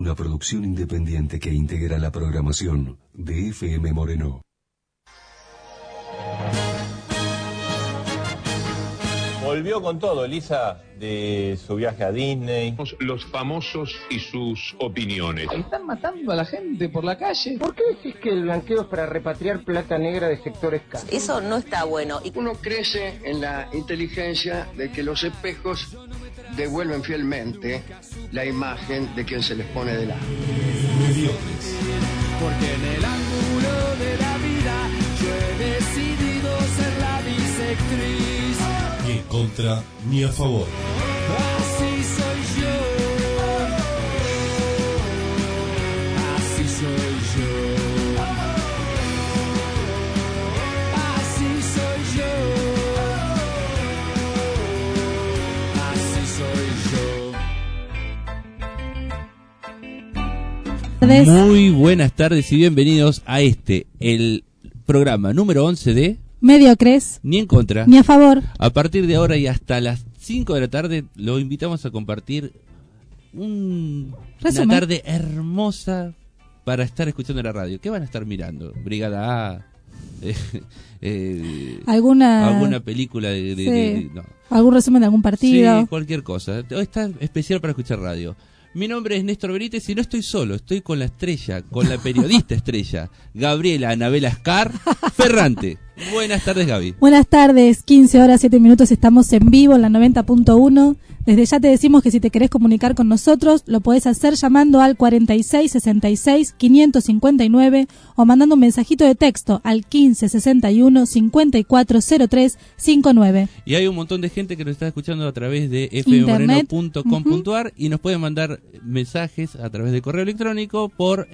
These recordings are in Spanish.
una producción independiente que integra la programación de FM Moreno. Volvió con todo, Elisa, de su viaje a Disney. Los famosos y sus opiniones. Están matando a la gente por la calle. ¿Por qué decís que el blanqueo es para repatriar plata negra de sectores caros? Eso no está bueno. Uno crece en la inteligencia de que los espejos devuelven fielmente la imagen de quien se les pone delante. Porque en el ángulo de la vida yo he decidido ser la bisectriz. Ni en contra ni a favor. Así soy yo. Así soy yo. Así soy yo. Así soy yo. Muy buenas tardes y bienvenidos a el programa número 11 de Mediocres, ni en contra, ni a favor. A partir de ahora y hasta las 5 de la tarde lo invitamos a compartir una tarde hermosa para estar escuchando la radio. ¿Qué van a estar mirando? Brigada A, alguna película no. Algún resumen de algún partido. Sí, cualquier cosa. Está especial para escuchar radio. Mi nombre es Néstor Benítez y no estoy solo, estoy con la estrella, con la periodista estrella, Gabriela Anabela Ascar Ferrante. Buenas tardes, Gaby. Buenas tardes, 15 horas 7 minutos, estamos en vivo en la 90.1. Desde ya te decimos que si te querés comunicar con nosotros, lo podés hacer llamando al 4666-559 o mandando un mensajito de texto al 1561-540359. Y hay un montón de gente que nos está escuchando a través de fmmoreno.com.ar y nos pueden mandar mensajes a través de correo electrónico por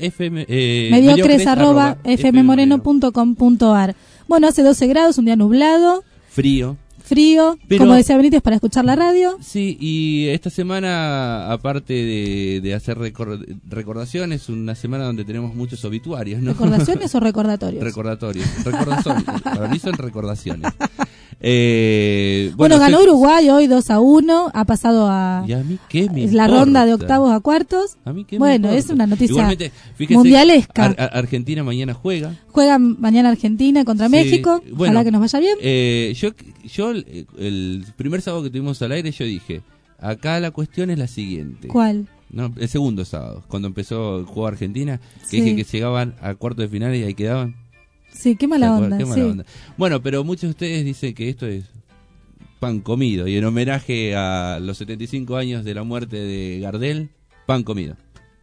mediocres@fmmoreno.com.ar. Bueno, hace 12 grados, un día nublado. Frío, pero, como decía Benítez, para escuchar la radio. Sí, y esta semana, aparte de hacer recordaciones, una semana donde tenemos muchos obituarios, ¿no? ¿Recordaciones o recordatorios? Recordatorios. Para mí son recordaciones. Bueno, ganó Uruguay hoy 2-1, ha pasado a mí qué me la ronda de octavos a cuartos. A mí qué bueno, me es una noticia igualmente, mundialesca. Argentina mañana juega Mañana Argentina contra México. Bueno, ojalá que nos vaya bien. Yo el primer sábado que tuvimos al aire, yo dije, acá la cuestión es la siguiente. ¿Cuál? No, el segundo sábado, cuando empezó el juego Argentina, que dije que llegaban a cuartos de finales y ahí quedaban. Sí, qué mala onda. Onda. Bueno, pero muchos de ustedes dicen que esto es pan comido, y en homenaje a los 75 años de la muerte de Gardel, pan comido.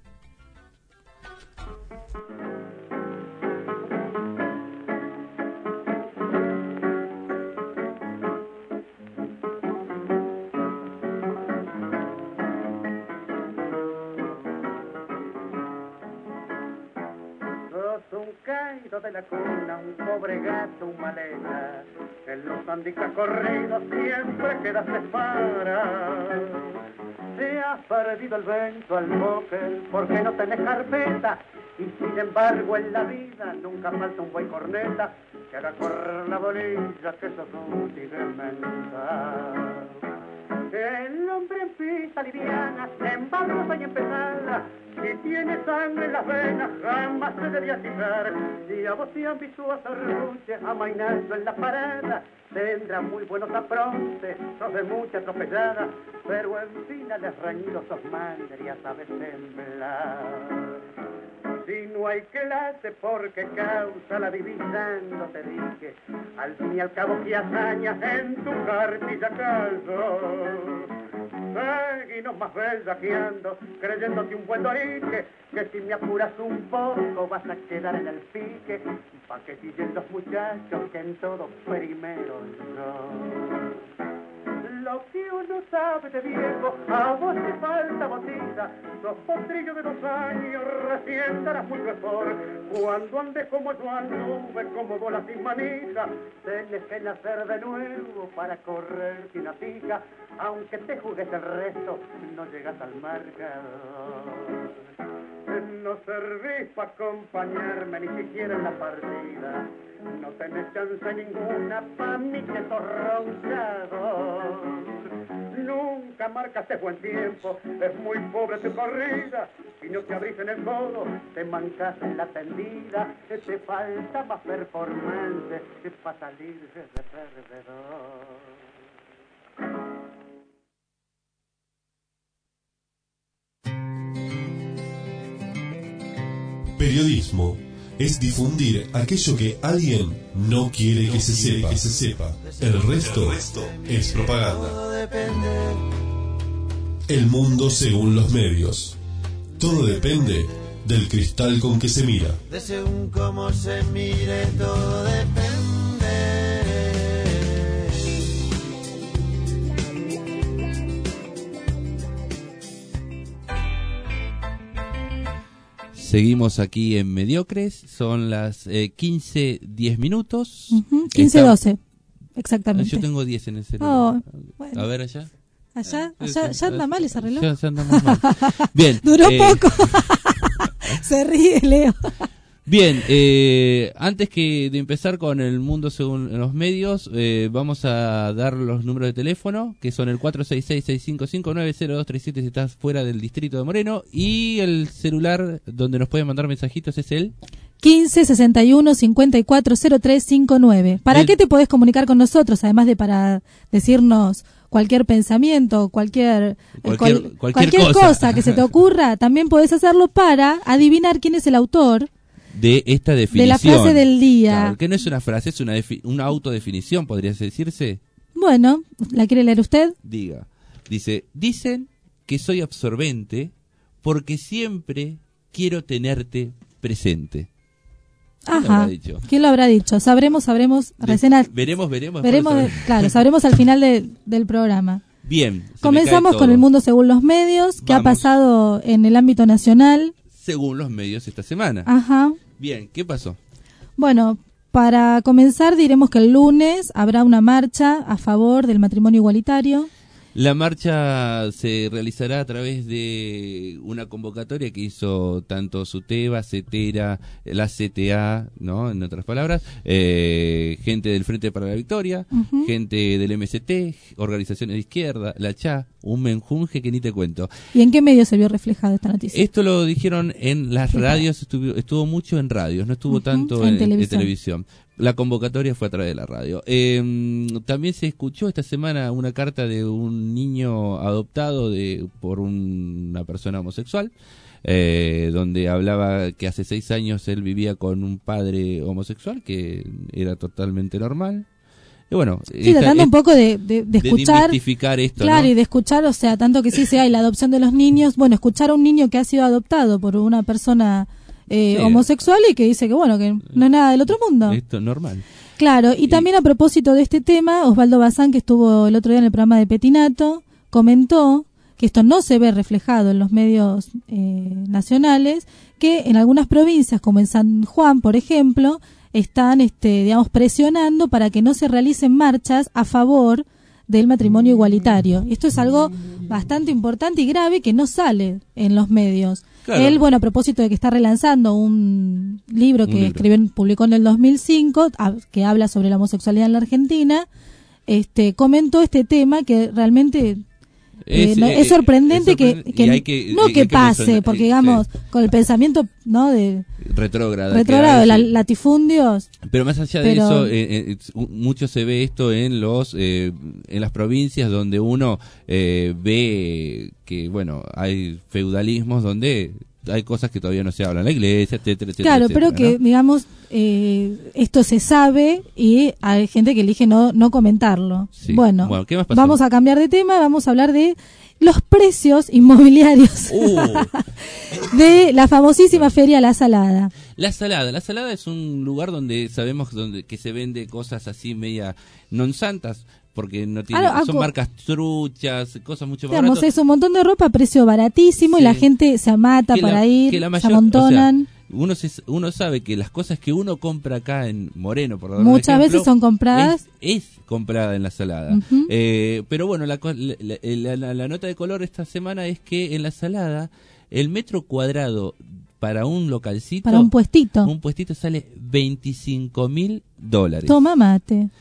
De la cuna, un pobre gato, un maleta, en los handicap corridos siempre quedas de para. Te has perdido el vento al póker porque no tenés carpeta, y sin embargo en la vida nunca falta un buen corneta que haga correr la bolilla que sos útil de mental. El hombre empieza liviana, embarrosa y empezada, si tiene sangre en las venas jamás se debía fijar. Si a vos te han visto hacer luche amainando en la parada, tendrá muy buenos aprontes, sos de mucha atropellada, pero en finales reñidos sos madre, ya sabes temblar. Si no hay clase porque causa la divisando, te dije, al fin y al cabo que hazañas en tu cartilla calzo. Seguinos más bellaqueando, creyéndote un buen dorique, que si me apuras un poco vas a quedar en el pique, pa' que siguen los muchachos que en todo primero yo. Lo que uno sabe de viejo, a vos te falta botija, sos potrillo de 2 años, recién darás muy mejor. Cuando andes como yo anduve, como bola sin manija, tenés que nacer de nuevo para correr sin atija, aunque te jugues el resto, no llegas al marcador. No servís para acompañarme ni siquiera en la partida, no tenés chance ninguna pa' mí que sos roncador. Nunca nunca marcaste buen tiempo, es muy pobre tu corrida, si no te abrís en el codo, te mancas en la tendida, te falta más performance para salir de perdedor. Periodismo es difundir aquello que alguien no quiere que se sepa. El resto es propaganda. El mundo según los medios. Todo depende del cristal con que se mira. De según cómo se mire, todo depende. Seguimos aquí en Mediocres, son las 15:10 minutos. 15:12, exactamente. Yo tengo 10 en el celular. Bueno. A ver allá. Allá ya anda mal ese reloj. Ya andamos mal. Bien. Duró poco. Se ríe, Leo. Bien, antes de empezar con el mundo según los medios, vamos a dar los números de teléfono, que son el 466-655-90237 si estás fuera del distrito de Moreno, y el celular donde nos pueden mandar mensajitos es el 1561-540359. ¿Para qué te podés comunicar con nosotros? Además de para decirnos cualquier pensamiento, cualquier cosa que se te ocurra, también podés hacerlo para adivinar quién es el autor de esta definición. De la frase del día. Claro, que no es una frase, es una autodefinición, podría decirse. Bueno, ¿la quiere leer usted? Diga. Dicen que soy absorbente porque siempre quiero tenerte presente. Ajá. ¿Quién lo habrá dicho? Sabremos. Veremos. Claro, sabremos al final del programa. Bien. Comenzamos con el mundo según los medios. ¿Qué ha pasado en el ámbito nacional? Según los medios esta semana. Ajá. Bien, ¿qué pasó? Bueno, para comenzar diremos que el lunes habrá una marcha a favor del matrimonio igualitario. La marcha se realizará a través de una convocatoria que hizo tanto SUTEBA, CETERA, la CTA, ¿no? En otras palabras, gente del Frente para la Victoria, gente del MST, organizaciones de izquierda, la CHA, un menjunje que ni te cuento. ¿Y en qué medio se vio reflejada esta noticia? Esto lo dijeron en las radios, estuvo mucho en radios, no estuvo tanto en televisión. La convocatoria fue a través de la radio. También se escuchó esta semana una carta de un niño adoptado por una persona homosexual, donde hablaba que hace 6 años él vivía con un padre homosexual, que era totalmente normal. Y bueno, sí, tratando un poco de escuchar, desmitificar esto, claro, ¿no? Y de escuchar, o sea, tanto que sí se hay la adopción de los niños, bueno, escuchar a un niño que ha sido adoptado por una persona homosexual y que dice que bueno, que no es nada del otro mundo. Esto es normal. Claro, y también a propósito de este tema, Osvaldo Bazán, que estuvo el otro día en el programa de Petinato, comentó que esto no se ve reflejado en los medios nacionales, que en algunas provincias, como en San Juan, por ejemplo, están, digamos, presionando para que no se realicen marchas a favor del matrimonio igualitario. Esto es algo bastante importante y grave que no sale en los medios. Claro. Él, bueno, a propósito de que está relanzando un libro que publicó en el 2005, que habla sobre la homosexualidad en la Argentina, comentó este tema que realmente es sorprendente que pase, porque digamos, con el pensamiento, ¿no?, de retrógrado, latifundios. Pero más allá de eso, mucho se ve esto en las provincias donde uno ve que, bueno, hay feudalismos donde hay cosas que todavía no se hablan, la iglesia, etcétera, claro, etcétera, pero que, ¿no?, digamos, esto se sabe y hay gente que elige no comentarlo. Sí. Bueno, ¿qué más pasó? Vamos a cambiar de tema, vamos a hablar de los precios inmobiliarios de la famosísima feria La Salada. La Salada es un lugar donde sabemos que se vende cosas así media non santas, porque no tiene, son marcas truchas, cosas mucho más baratas. Es un montón de ropa a precio baratísimo, sí, y la gente se amata para ir, se amontonan. O sea, uno sabe que las cosas que uno compra acá en Moreno, por dar muchas un ejemplo, veces son compradas. Es comprada en La Salada. Pero bueno, la nota de color esta semana es que en La Salada el metro cuadrado para un localcito, para un puestito sale $25,000. Toma mate.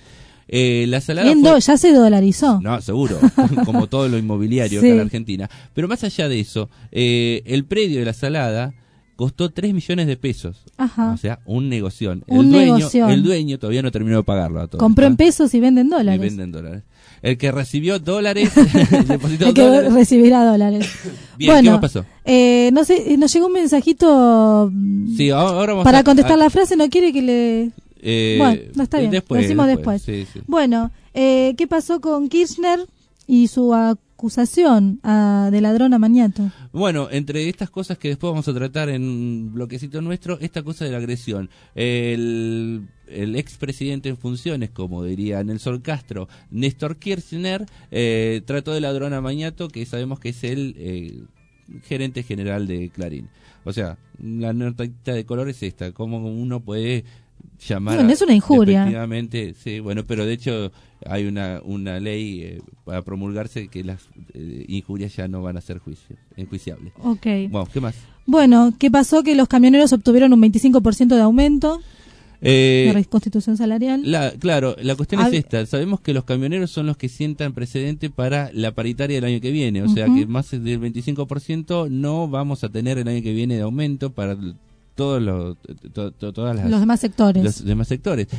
La salada ya se dolarizó. No, seguro, como todo lo inmobiliario Sí. acá en Argentina. Pero más allá de eso, el predio de la salada costó 3 millones de pesos. Ajá. O sea, un negoción. Un negoción. El dueño todavía no terminó de pagarlo a todo. Compró en pesos y vende en Y dólares. vende en dólares. El que recibió dólares, depositó El que dólares. recibirá dólares. Bien, bueno, ¿qué más pasó? No sé, nos llegó un mensajito Sí, ahora vamos para contestar la frase, no quiere que le... Eh, bueno, no está bien, después, lo decimos después. Sí, sí. Bueno, ¿qué pasó con Kirchner y su acusación de ladrón a Mañato? Bueno, entre estas cosas que después vamos a tratar en un bloquecito nuestro, esta cosa de la agresión. El expresidente en funciones, como diría Nelson Castro, Néstor Kirchner, trató de ladrón a Mañato, que sabemos que es el gerente general de Clarín. O sea, la notita de color es esta, cómo uno puede llamar... Bueno, es una injuria. Efectivamente, sí, bueno, pero de hecho hay una ley para promulgarse que las injurias ya no van a ser enjuiciables. Ok. Bueno, ¿qué más? Bueno, ¿qué pasó? Que los camioneros obtuvieron un 25% de aumento de reconstitución salarial. Claro, la cuestión es esta. Sabemos que los camioneros son los que sientan precedente para la paritaria del año que viene. O sea que más del 25% no vamos a tener el año que viene de aumento para todos los demás sectores. Los demás sectores.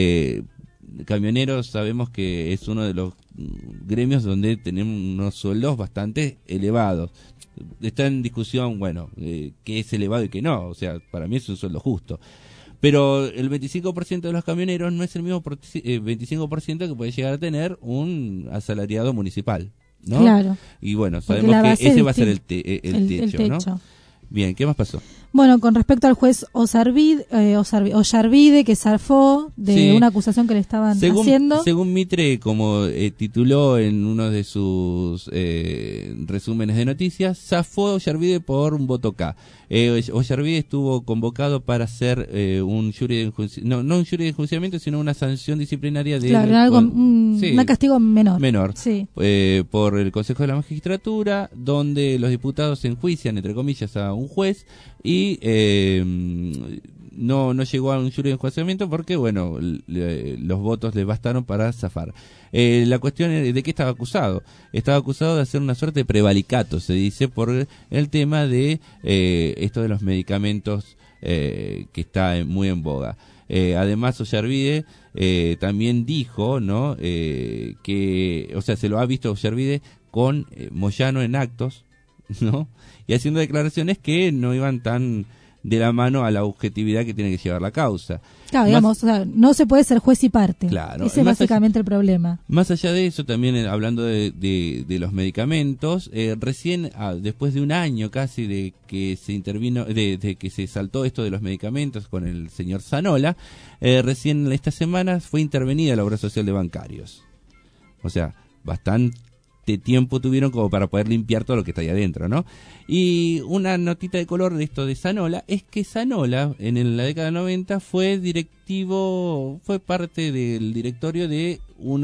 Camioneros sabemos que es uno de los gremios donde tenemos unos sueldos bastante elevados. Está en discusión, bueno, qué es elevado y qué no. O sea, para mí es un sueldo justo. Pero el 25% de los camioneros no es el mismo 25% que puede llegar a tener un asalariado municipal, ¿no? Claro. Y bueno, sabemos que ese va a ser el techo, ¿no? Bien, ¿qué más pasó? Bueno, con respecto al juez Ollarvide, que zafó de una acusación que le estaban haciendo. Según Mitre, como tituló en uno de sus resúmenes de noticias, zafó Ollarvide por un voto K. Ollarvide estuvo convocado para hacer un jury de enjuiciamiento, no un jury de enjuiciamiento, sino una sanción disciplinaria de... Claro, un castigo menor. Sí. Por el Consejo de la Magistratura, donde los diputados enjuician, entre comillas, a un juez y no llegó a un jury de enjuiciamiento porque, bueno, los votos le bastaron para zafar. La cuestión es de qué estaba acusado. Estaba acusado de hacer una suerte de prevaricato, se dice, por el tema de esto de los medicamentos que está muy en boga. Además, Ollarvide también dijo, ¿no? Que, o sea, se lo ha visto Ollarvide con Moyano en actos, ¿no? Y haciendo declaraciones que no iban tan de la mano a la objetividad que tiene que llevar la causa. Claro, digamos, o sea, no se puede ser juez y parte. Claro. Ese es básicamente el problema. Más allá de eso, también hablando de los medicamentos, recién, después de un año casi de que se intervino, de que se saltó esto de los medicamentos con el señor Zanola, recién esta semana fue intervenida la Obra Social de Bancarios. O sea, bastante tiempo tuvieron como para poder limpiar todo lo que está ahí adentro, ¿no? Y una notita de color de esto de Zanola es que Zanola en la década 90 fue parte del directorio de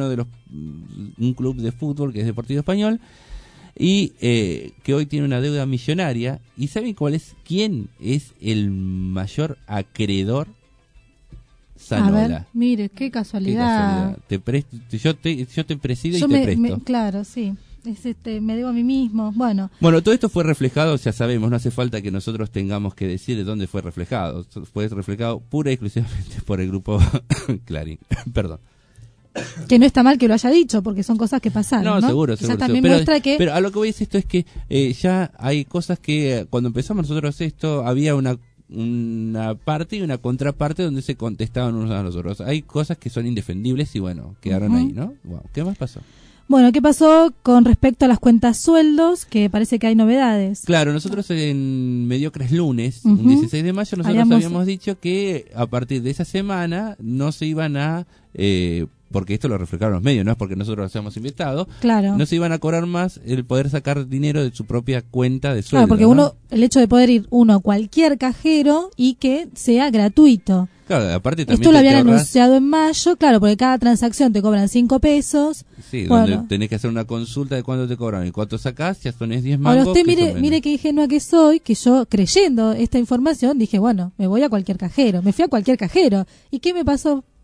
un club de fútbol que es Deportivo Español y que hoy tiene una deuda millonaria. ¿Y saben quién es el mayor acreedor? Zanola. A ver, mire, qué casualidad. Yo te presido y te presto. Claro, sí. Me debo a mí mismo. Bueno, todo esto fue reflejado, ya sabemos, no hace falta que nosotros tengamos que decir de dónde fue reflejado. Fue reflejado pura y exclusivamente por el grupo Clarín. Perdón. Que no está mal que lo haya dicho, porque son cosas que pasaron, ¿no? Seguro. También muestra que... Pero a lo que voy a decir esto es que ya hay cosas que cuando empezamos nosotros esto había una parte y una contraparte donde se contestaban unos a los otros. Hay cosas que son indefendibles y bueno, quedaron ahí, ¿no? Wow. ¿Qué más pasó? Bueno, ¿qué pasó con respecto a las cuentas sueldos? Que parece que hay novedades. Claro, nosotros en Mediocres Lunes, un 16 de mayo, nosotros habíamos dicho que a partir de esa semana no se iban a... porque esto lo reflejaron los medios, no es porque nosotros lo hayamos inventado. Claro. No se iban a cobrar más el poder sacar dinero de su propia cuenta de sueldo. Claro, porque el hecho de poder ir a cualquier cajero y que sea gratuito. Claro, aparte también esto lo habían anunciado en mayo, claro, porque cada transacción te cobran 5 pesos. Sí, donde tenés que hacer una consulta de cuánto te cobran y cuánto sacás, ya son 10 mangos. Ahora usted mire qué ingenua que soy, que yo creyendo esta información dije, bueno, me voy a cualquier cajero. Me fui a cualquier cajero. ¿Y qué me pasó?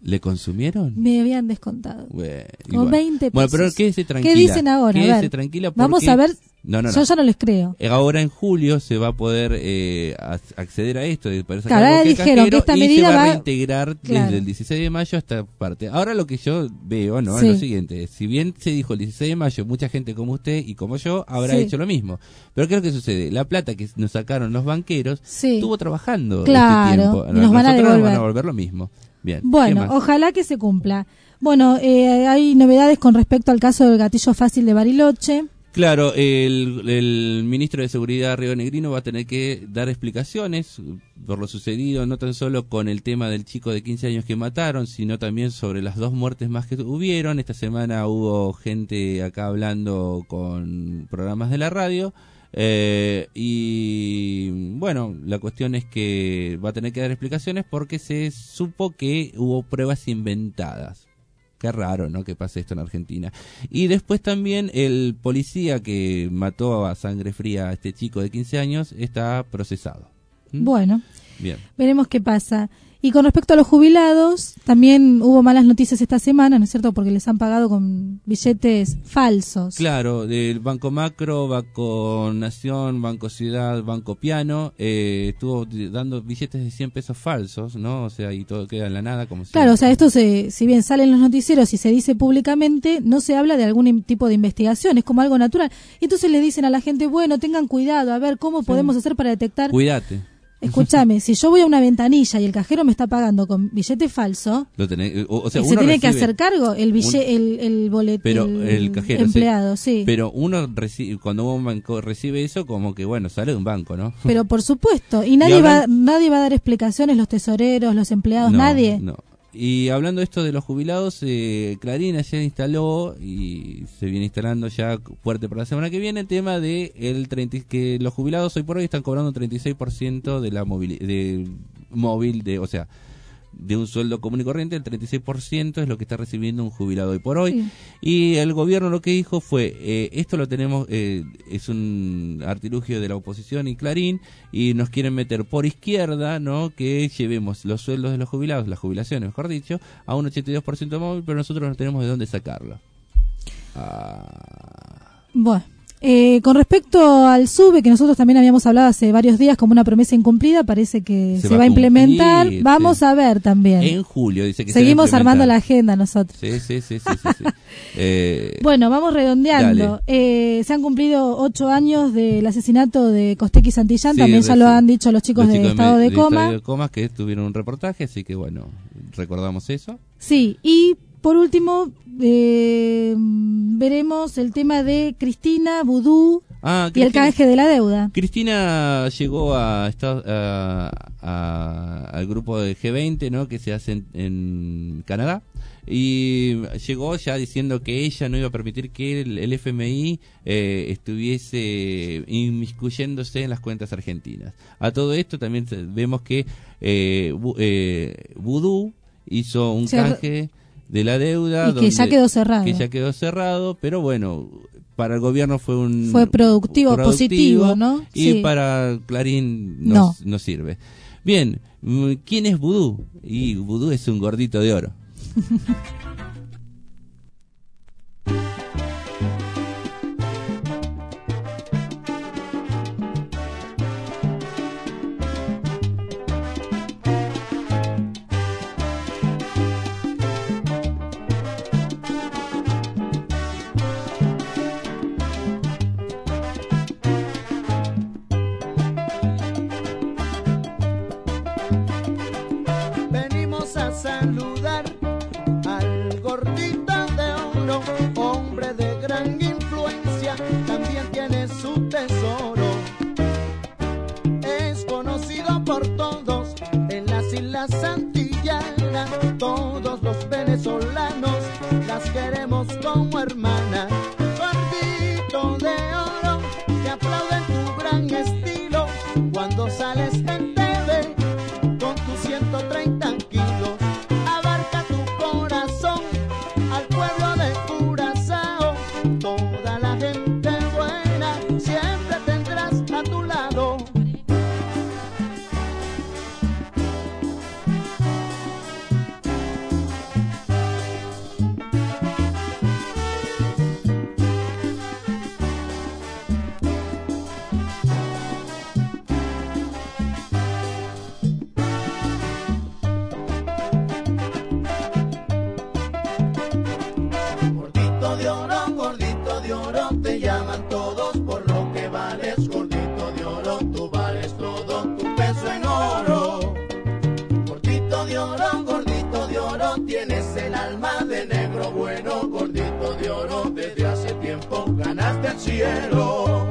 ¿Le consumieron? Me habían descontado. Bueno, Con 20 pesos. Bueno, pero quédese tranquila. ¿Qué dicen ahora? A Quédese ver, tranquila porque... vamos a ver. No. Yo ya no les creo. Ahora en julio se va a poder acceder a esto, de poder sacar Claro, ahora el dijeron cajero que esta y medida se va a va- reintegrar Claro. desde el 16 de mayo hasta parte. Ahora lo que yo veo, ¿no? Sí. Es lo siguiente. Si bien se dijo el 16 de mayo, mucha gente como usted y como yo habrá Sí. hecho lo mismo. Pero ¿qué es lo que sucede? La plata que nos sacaron los banqueros Sí. estuvo trabajando Claro, este tiempo. y nos van a Nosotros nos van devolver. a devolver lo mismo. Bien. ¿qué Bueno, más? ojalá que se cumpla. Bueno, hay novedades con respecto al caso del gatillo fácil de Bariloche. Claro, el ministro de Seguridad Río Negrino va a tener que dar explicaciones por lo sucedido, no tan solo con el tema del chico de 15 años que mataron, sino también sobre las 2 muertes más que hubieron. Esta semana hubo gente acá hablando con programas de la radio. Y bueno, la cuestión es que va a tener que dar explicaciones porque se supo que hubo pruebas inventadas. Qué raro, ¿no? Que pase esto en Argentina. Y después también el policía que mató a sangre fría a este chico de 15 años está procesado. ¿Mm? Bueno, Bien. veremos qué pasa. Y con respecto a los jubilados, también hubo malas noticias esta semana, ¿no es cierto? Porque les han pagado con billetes falsos. Claro, del Banco Macro, Banco Nación, Banco Ciudad, Banco Piano, estuvo dando billetes de 100 pesos falsos, ¿no? O sea, y todo queda en la nada como Claro, siempre. o sea, esto si bien sale en los noticieros y se dice públicamente, no se habla de algún tipo de investigación, es como algo natural. Y entonces le dicen a la gente, bueno, tengan cuidado, a ver cómo podemos hacer para detectar. Cuídate. Escúchame, si yo voy a una ventanilla y el cajero me está pagando con billete falso, Lo tenés, o sea, se uno tiene que recibe- hacer cargo el el boleto, Pero el cajero, empleado, sí. Pero uno recibe, cuando un banco recibe eso, como que bueno, sale de un banco, ¿no? Pero por supuesto, y nadie hablan- nadie va a dar explicaciones, los tesoreros, los empleados, No, nadie. no. Y hablando de esto de los jubilados, Clarín ayer instaló y se viene instalando ya fuerte para la semana que viene el tema de que los jubilados hoy por hoy están cobrando 36% de la o sea, de un sueldo común y corriente, el 36% es lo que está recibiendo un jubilado hoy por hoy. Sí. Y el gobierno lo que dijo fue, esto lo tenemos, es un artilugio de la oposición y Clarín, y nos quieren meter por izquierda, ¿no? Que llevemos los sueldos de los jubilados, las jubilaciones, mejor dicho, a un 82% móvil, pero nosotros no tenemos de dónde sacarlo. Bueno, con respecto al SUBE, que nosotros también habíamos hablado hace varios días como una promesa incumplida, parece que se va a implementar. cumplir, Vamos sí. a ver también. En julio dice que Seguimos se va a armando la implementar. agenda nosotros. Sí. Bueno, vamos redondeando. Se han cumplido 8 años del asesinato de Costec y Santillán. Sí, también ya lo sí. han dicho los chicos de Estado de Coma. Estado de Coma que tuvieron un reportaje, así que bueno, recordamos eso. Sí, y por último veremos el tema de Cristina, Vudú y el canje de la deuda. Cristina llegó al grupo de G20, ¿no? Que se hace en Canadá, y llegó ya diciendo que ella no iba a permitir que el FMI estuviese inmiscuyéndose en las cuentas argentinas. A todo esto también vemos que Vudú hizo un canje de la deuda y que ya quedó cerrado. Que ya quedó cerrado, pero bueno, para el gobierno fue productivo, positivo, ¿no? Y Sí. para Clarín No sirve. Bien, ¿quién es Vudú? Y Vudú es un gordito de oro. Venimos a saludar al gordito de oro, hombre de gran influencia, también tiene su tesoro. Es conocido por todos en las Islas Antillanas, todos los venezolanos las queremos como hermanas. Gordito de oro, te aplauden tu gran estilo cuando sales en TV. Con tus 130 kilos abarca tu corazón, al pueblo de Curazao, toda la gente buena siempre tendrás a tu lado. del cielo.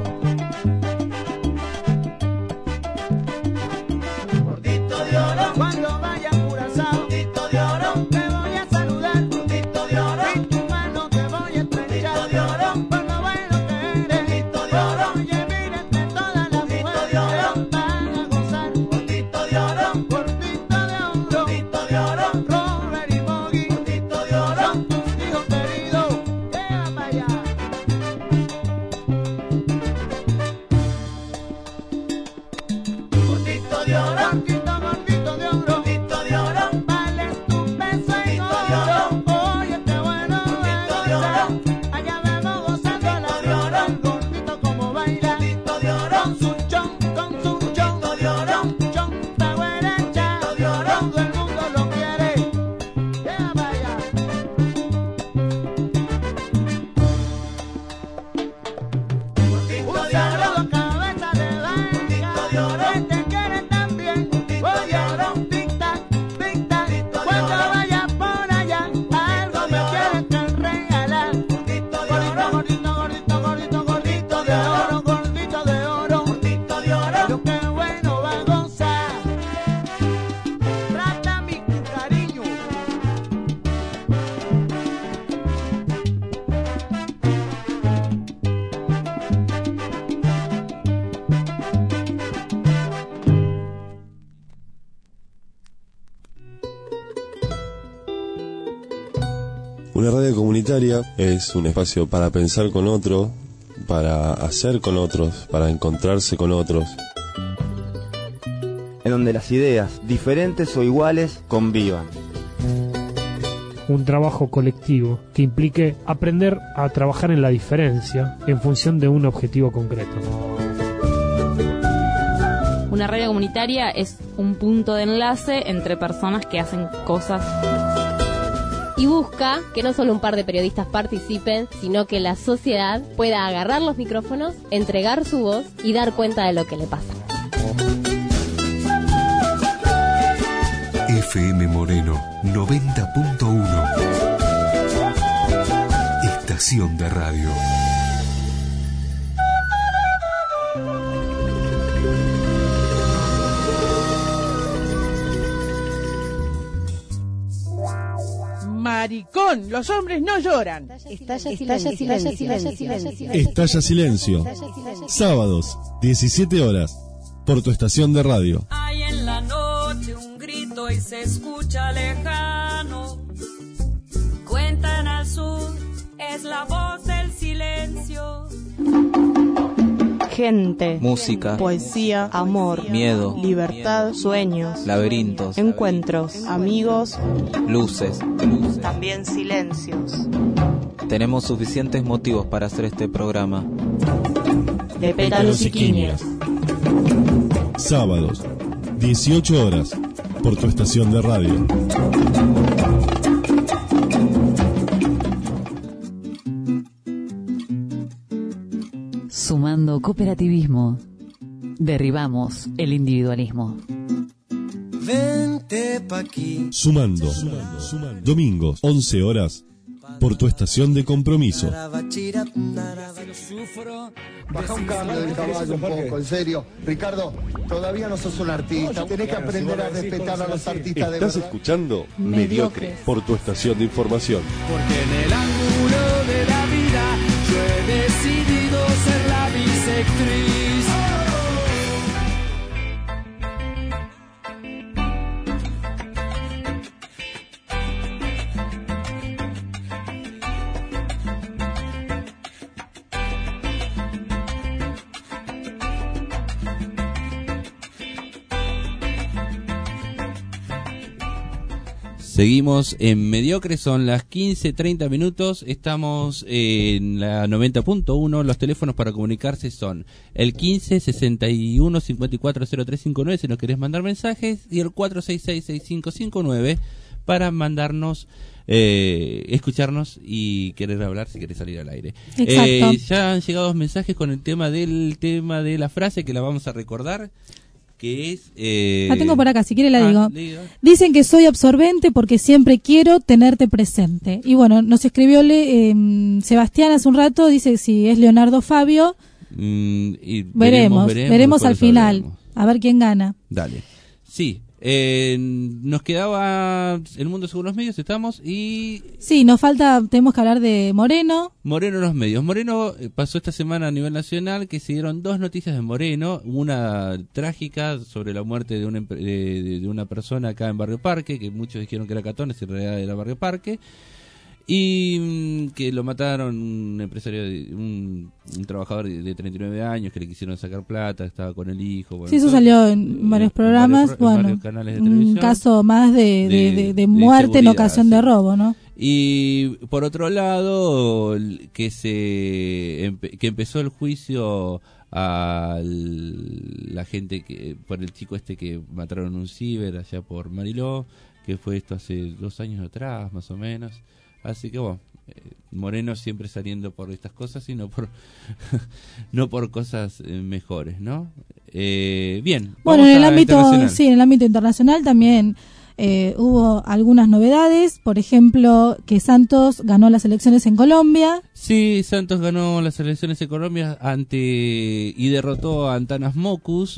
Gordito de oro, cuando vaya a Curazao, gordito de oro, te voy a saludar, gordito de oro, en tu mano te voy a estrechar, gordito de oro, por lo bueno que eres, gordito de oro, oye, mírate todas las mujeres van a gozar, gordito de oro, gordito de oro, gordito de oro, Robert y Moggy, gordito de oro, son tus hijos queridos, lleva para allá. Gordito de oro, gordito, gordito de oro, gordito de oro, vale tu peso en oro. Oye, qué bueno gordito de oro, allá vemos gozando la oro. El gordito como baila, gordito de oro, con su chon de oro, chon pa' huerecha, gordito de oro, todo el mundo lo quiere. Lleva para allá. Un saludo cabeza de vaca, que te quiere también. Oye, tic-tac, tic-tac, cuando vaya por allá, algo me quieres que regalar. Gordito, gordito, gordito, gordito, gordito de oro, gordito de oro, gordito de oro, lo que bueno va a gozar. Trata mi cariño. Una radio comunitaria es un espacio para pensar con otro, para hacer con otros, para encontrarse con otros. En donde las ideas, diferentes o iguales, convivan. Un trabajo colectivo que implique aprender a trabajar en la diferencia en función de un objetivo concreto. Una radio comunitaria es un punto de enlace entre personas que hacen cosas. Y busca que no solo un par de periodistas participen, sino que la sociedad pueda agarrar los micrófonos, entregar su voz y dar cuenta de lo que le pasa. FM Moreno 90.1. Estación de radio. Maricón, los hombres no lloran. Estalla Silencio. Sábados, 17 horas, por tu estación de radio. Hay en la noche un grito y se escucha lejano. Cuentan al sur, es la voz del silencio. Gente, música, poesía, amor, miedo, libertad, sueños, laberintos, encuentros, amigos, luces, también silencios. Tenemos suficientes motivos para hacer este programa. De pétalos y quimios. Sábados, 18 horas, por tu estación de radio. Sumando cooperativismo, derribamos el individualismo. Vente pa' aquí. Sumando. Domingos, 11 horas, por tu estación de compromiso. Baja un cambio del caballo un poco, en serio. Ricardo, todavía no sos un artista. Tenés que aprender a respetar a los artistas de verdad. Estás escuchando Mediocre, por tu estación de información. Porque en el ángulo de la vida yo he decidido ser la bisectriz. Seguimos en Mediocre, son las 15:30 minutos, estamos en la 90.1, los teléfonos para comunicarse son el 15 61 54 0359 si nos querés mandar mensajes y el 466-6559 para mandarnos, escucharnos y querer hablar si querés salir al aire. Exacto. Ya han llegado mensajes con el tema de la frase que la vamos a recordar. que es... La tengo por acá, si quiere la digo. Diga. Dicen que soy absorbente porque siempre quiero tenerte presente. Y bueno, nos escribió Sebastián hace un rato, dice si es Leonardo Fabio. Y veremos al final. Sabremos. A ver quién gana. Dale. Sí. Nos quedaba El Mundo Según los Medios, estamos, y... Sí, tenemos que hablar de Moreno. Moreno en los medios. Moreno pasó esta semana a nivel nacional que se dieron dos noticias de Moreno, una trágica sobre la muerte de una persona acá en Barrio Parque, que muchos dijeron que era Catones, en realidad era Barrio Parque, y que lo mataron un empresario, un trabajador de 39 años que le quisieron sacar plata, estaba con el hijo. Bueno, sí, eso salió en varios programas, varios canales de televisión. Un caso más de muerte en ocasión de robo, ¿no? Y por otro lado, que empezó el juicio a la gente por el chico que mataron en un ciber allá por Mariló, que fue esto hace 2 años atrás, más o menos. Así que bueno, Moreno siempre saliendo por estas cosas y no por cosas mejores, ¿no? Bien. Bueno, en el ámbito internacional también hubo algunas novedades, por ejemplo, que Santos ganó las elecciones en Colombia. Sí, Santos ganó las elecciones en Colombia y derrotó a Antanas Mockus,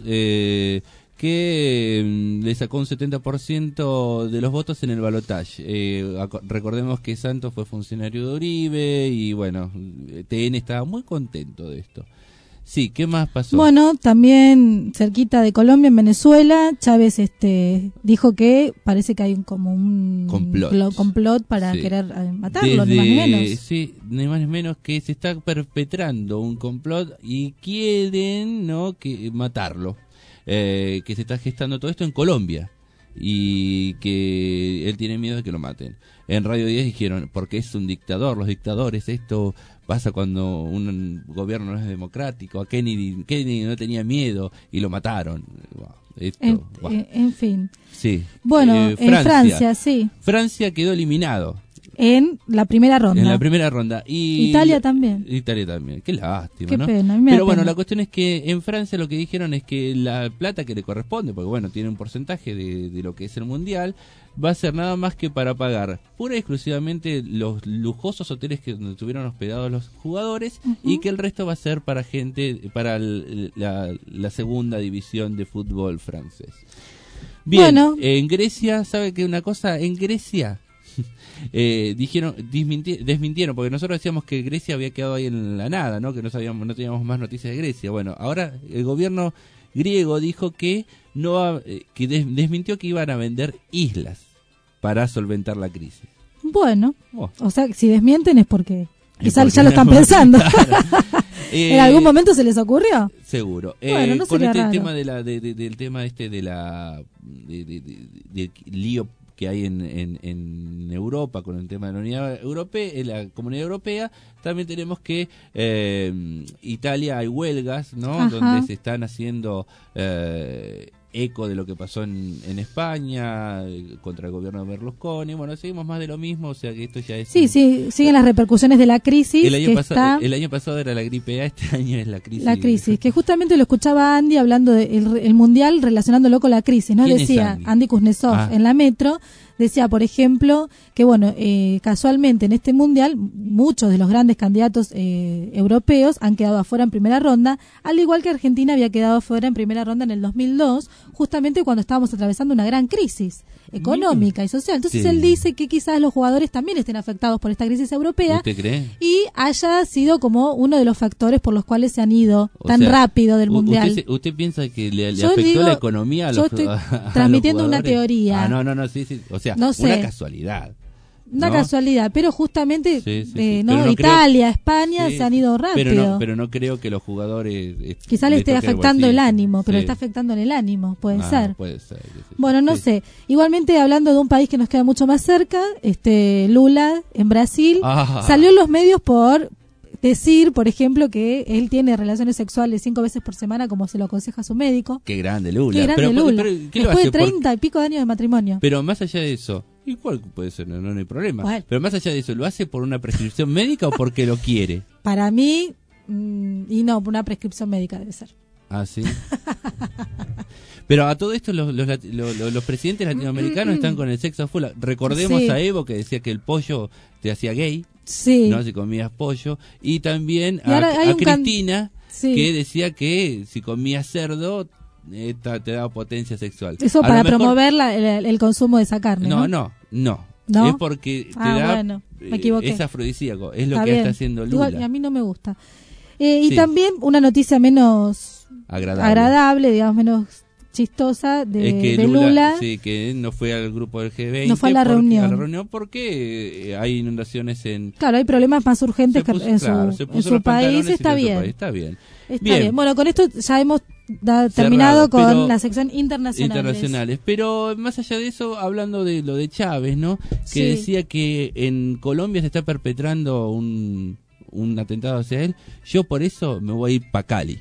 que le sacó un 70% de los votos en el balotaje. Recordemos que Santos fue funcionario de Uribe y bueno, TN estaba muy contento de esto. Sí, ¿qué más pasó? Bueno, también cerquita de Colombia, en Venezuela, Chávez dijo que parece que hay como un complot para querer matarlo, ni más ni menos. Sí, ni más ni menos, que se está perpetrando un complot y quieren matarlo. Que se está gestando todo esto en Colombia y que él tiene miedo de que lo maten. En Radio 10 dijeron, porque es un dictador, los dictadores, esto pasa cuando un gobierno no es democrático. A Kennedy no tenía miedo y lo mataron. En fin. Sí. Bueno, en Francia, sí. Francia quedó eliminado. En la primera ronda. Y Italia también. Qué lástima, Qué ¿no? pena. Pero bueno, la cuestión es que en Francia lo que dijeron es que la plata que le corresponde, porque bueno, tiene un porcentaje de lo que es el mundial, va a ser nada más que para pagar pura y exclusivamente los lujosos hoteles donde estuvieron hospedados los jugadores, y que el resto va a ser para la segunda división de fútbol francés. Bien, bueno. En Grecia, ¿sabe qué una cosa? En Grecia desmintieron, porque nosotros decíamos que Grecia había quedado ahí en la nada, ¿no? Que no teníamos más noticias de Grecia. Bueno, ahora el gobierno griego dijo que desmintió que iban a vender islas para solventar la crisis. Bueno, o sea, si desmienten es porque quizás ya lo están pensando. ¿En algún momento se les ocurrió? Seguro. Bueno, no con sería raro. Tema del tema del lío que hay en Europa con el tema de la Unidad Europea, en la Comunidad Europea, también tenemos que Italia hay huelgas, ¿no? Ajá. Donde se están haciendo eco de lo que pasó en España contra el gobierno de Berlusconi. Bueno, seguimos más de lo mismo, o sea que esto ya es... Sí, siguen las repercusiones de la crisis. El año pasado era la gripe A, este año es la crisis. La crisis, que justamente lo escuchaba Andy hablando del Mundial, relacionándolo con la crisis, ¿no? Decía Andy Kuznetsov en la Metro, decía, por ejemplo, que bueno, casualmente en este Mundial muchos de los grandes candidatos europeos han quedado afuera en primera ronda, al igual que Argentina había quedado afuera en primera ronda en el 2002, justamente cuando estábamos atravesando una gran crisis económica y social. Entonces él dice que quizás los jugadores también estén afectados por esta crisis europea. ¿Usted cree? Y haya sido como uno de los factores por los cuales se han ido tan rápido del Mundial. ¿Usted piensa que le afectó la economía a los jugadores? Yo estoy transmitiendo una teoría. No, sí. O sea, no sé. Una casualidad. Una casualidad, pero justamente Pero Italia, España se han ido rápido. Pero no creo que los jugadores... Quizás le esté afectando el ánimo, pero le está afectando en el ánimo, puede ser. Puede ser. Bueno, no sé. Igualmente, hablando de un país que nos queda mucho más cerca, Lula, en Brasil, salió en los medios por decir, por ejemplo, que él tiene relaciones sexuales 5 veces por semana, como se lo aconseja su médico. Qué grande Lula. Qué grande Lula. Después de 30 y pico de años de matrimonio. Pero más allá de eso, igual puede ser, no hay problema. Bueno. Pero más allá de eso, ¿lo hace por una prescripción médica o porque lo quiere? Para mí, y no, por una prescripción médica debe ser. Ah, sí. Pero a todo esto los presidentes latinoamericanos están con el sexo full. Recordemos a Evo, que decía que el pollo te hacía gay, ¿no? Si comías pollo. Y también a Cristina, que decía que si comías cerdo te daba potencia sexual. Eso para promover el consumo de esa carne, ¿no? No. Es porque te da... Bueno, me equivoqué. Es afrodisíaco, es lo que está haciendo Lula. Igual, a mí no me gusta. Y también una noticia menos agradable, digamos, menos chistosa de Lula. Sí, que no fue al grupo del G20. No fue a la reunión. Porque hay inundaciones en... Claro, hay problemas más urgentes en su país. Está bien. Está bien. Bueno, con esto ya hemos terminado con la sección internacionales. Pero más allá de eso, hablando de lo de Chávez, ¿no? Que decía que en Colombia se está perpetrando un atentado hacia él. Yo por eso me voy a ir para Cali.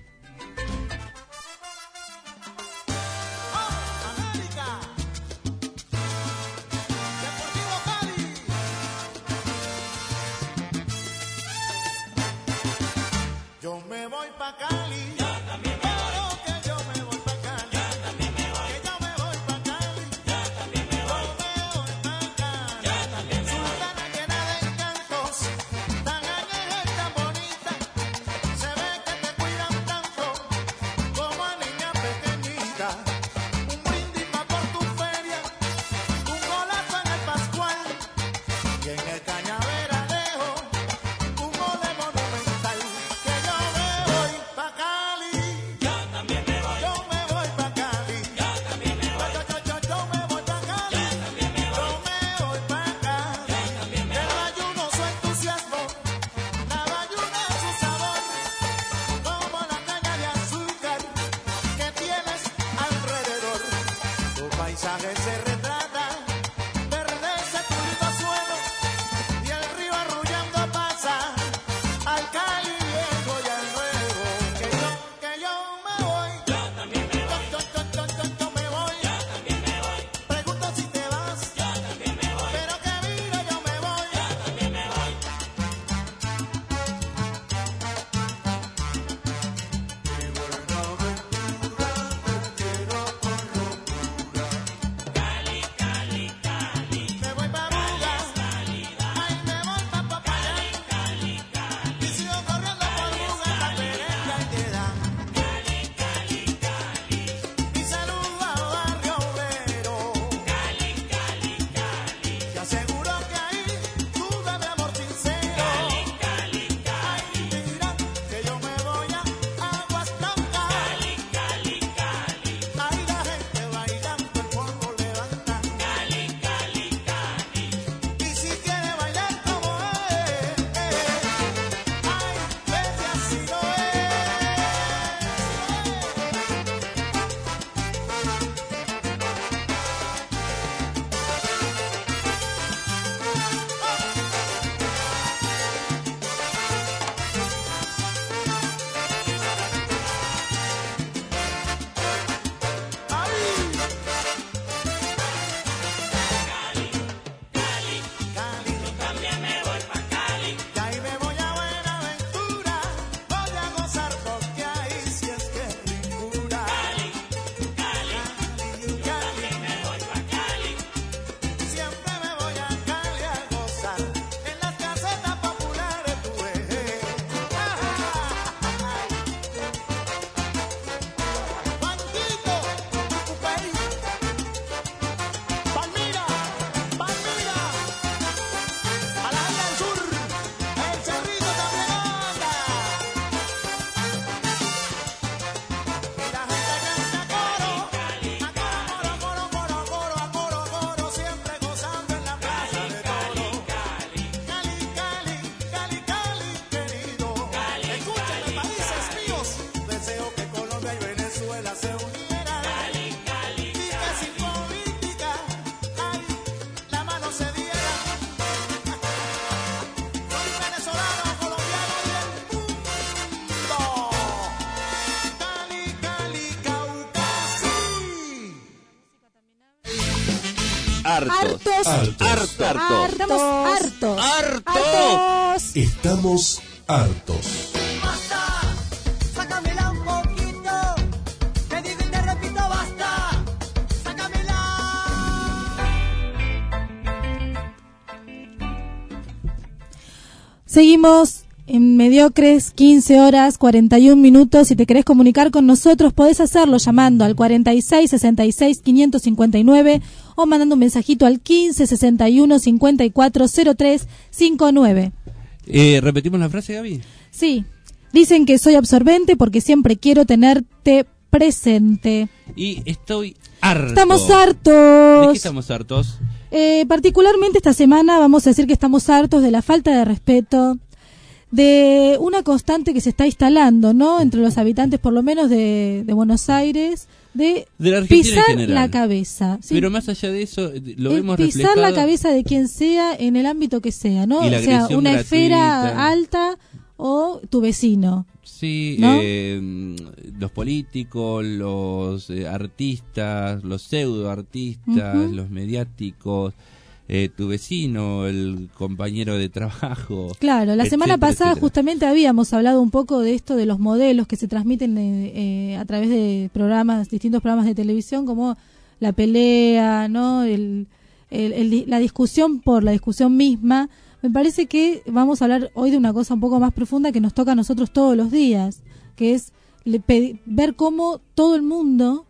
Estamos hartos. Sácamela un poquito, Seguimos en Mediocres, 15 horas 41 minutos. Si te querés comunicar con nosotros, podés hacerlo llamando al 46 66 559 o mandando un mensajito al 15 61 54 03 59. ¿Repetimos la frase, Gaby? Sí. Dicen que soy absorbente porque siempre quiero tenerte presente. Y estoy harto. Estamos hartos. ¿De qué estamos hartos? Particularmente esta semana vamos a decir que estamos hartos de la falta de respeto, de una constante que se está instalando, ¿no? Entre los habitantes, por lo menos de Buenos Aires, de la Argentina pisar en general. la cabeza. ¿Sí? Pero más allá de eso, lo vemos pisar reflejado. la cabeza de quien sea en el ámbito que sea, ¿no? Y la o sea, agresión una gratuita. esfera alta o tu vecino. Sí, ¿no? Los políticos, los artistas, los pseudoartistas, los mediáticos, tu vecino, el compañero de trabajo. Claro, la semana pasada etcétera. Justamente habíamos hablado un poco de esto de los modelos que se transmiten a través de distintos programas de televisión, como la pelea, ¿no? La discusión por la discusión misma. Me parece que vamos a hablar hoy de una cosa un poco más profunda que nos toca a nosotros todos los días, que es ver cómo todo el mundo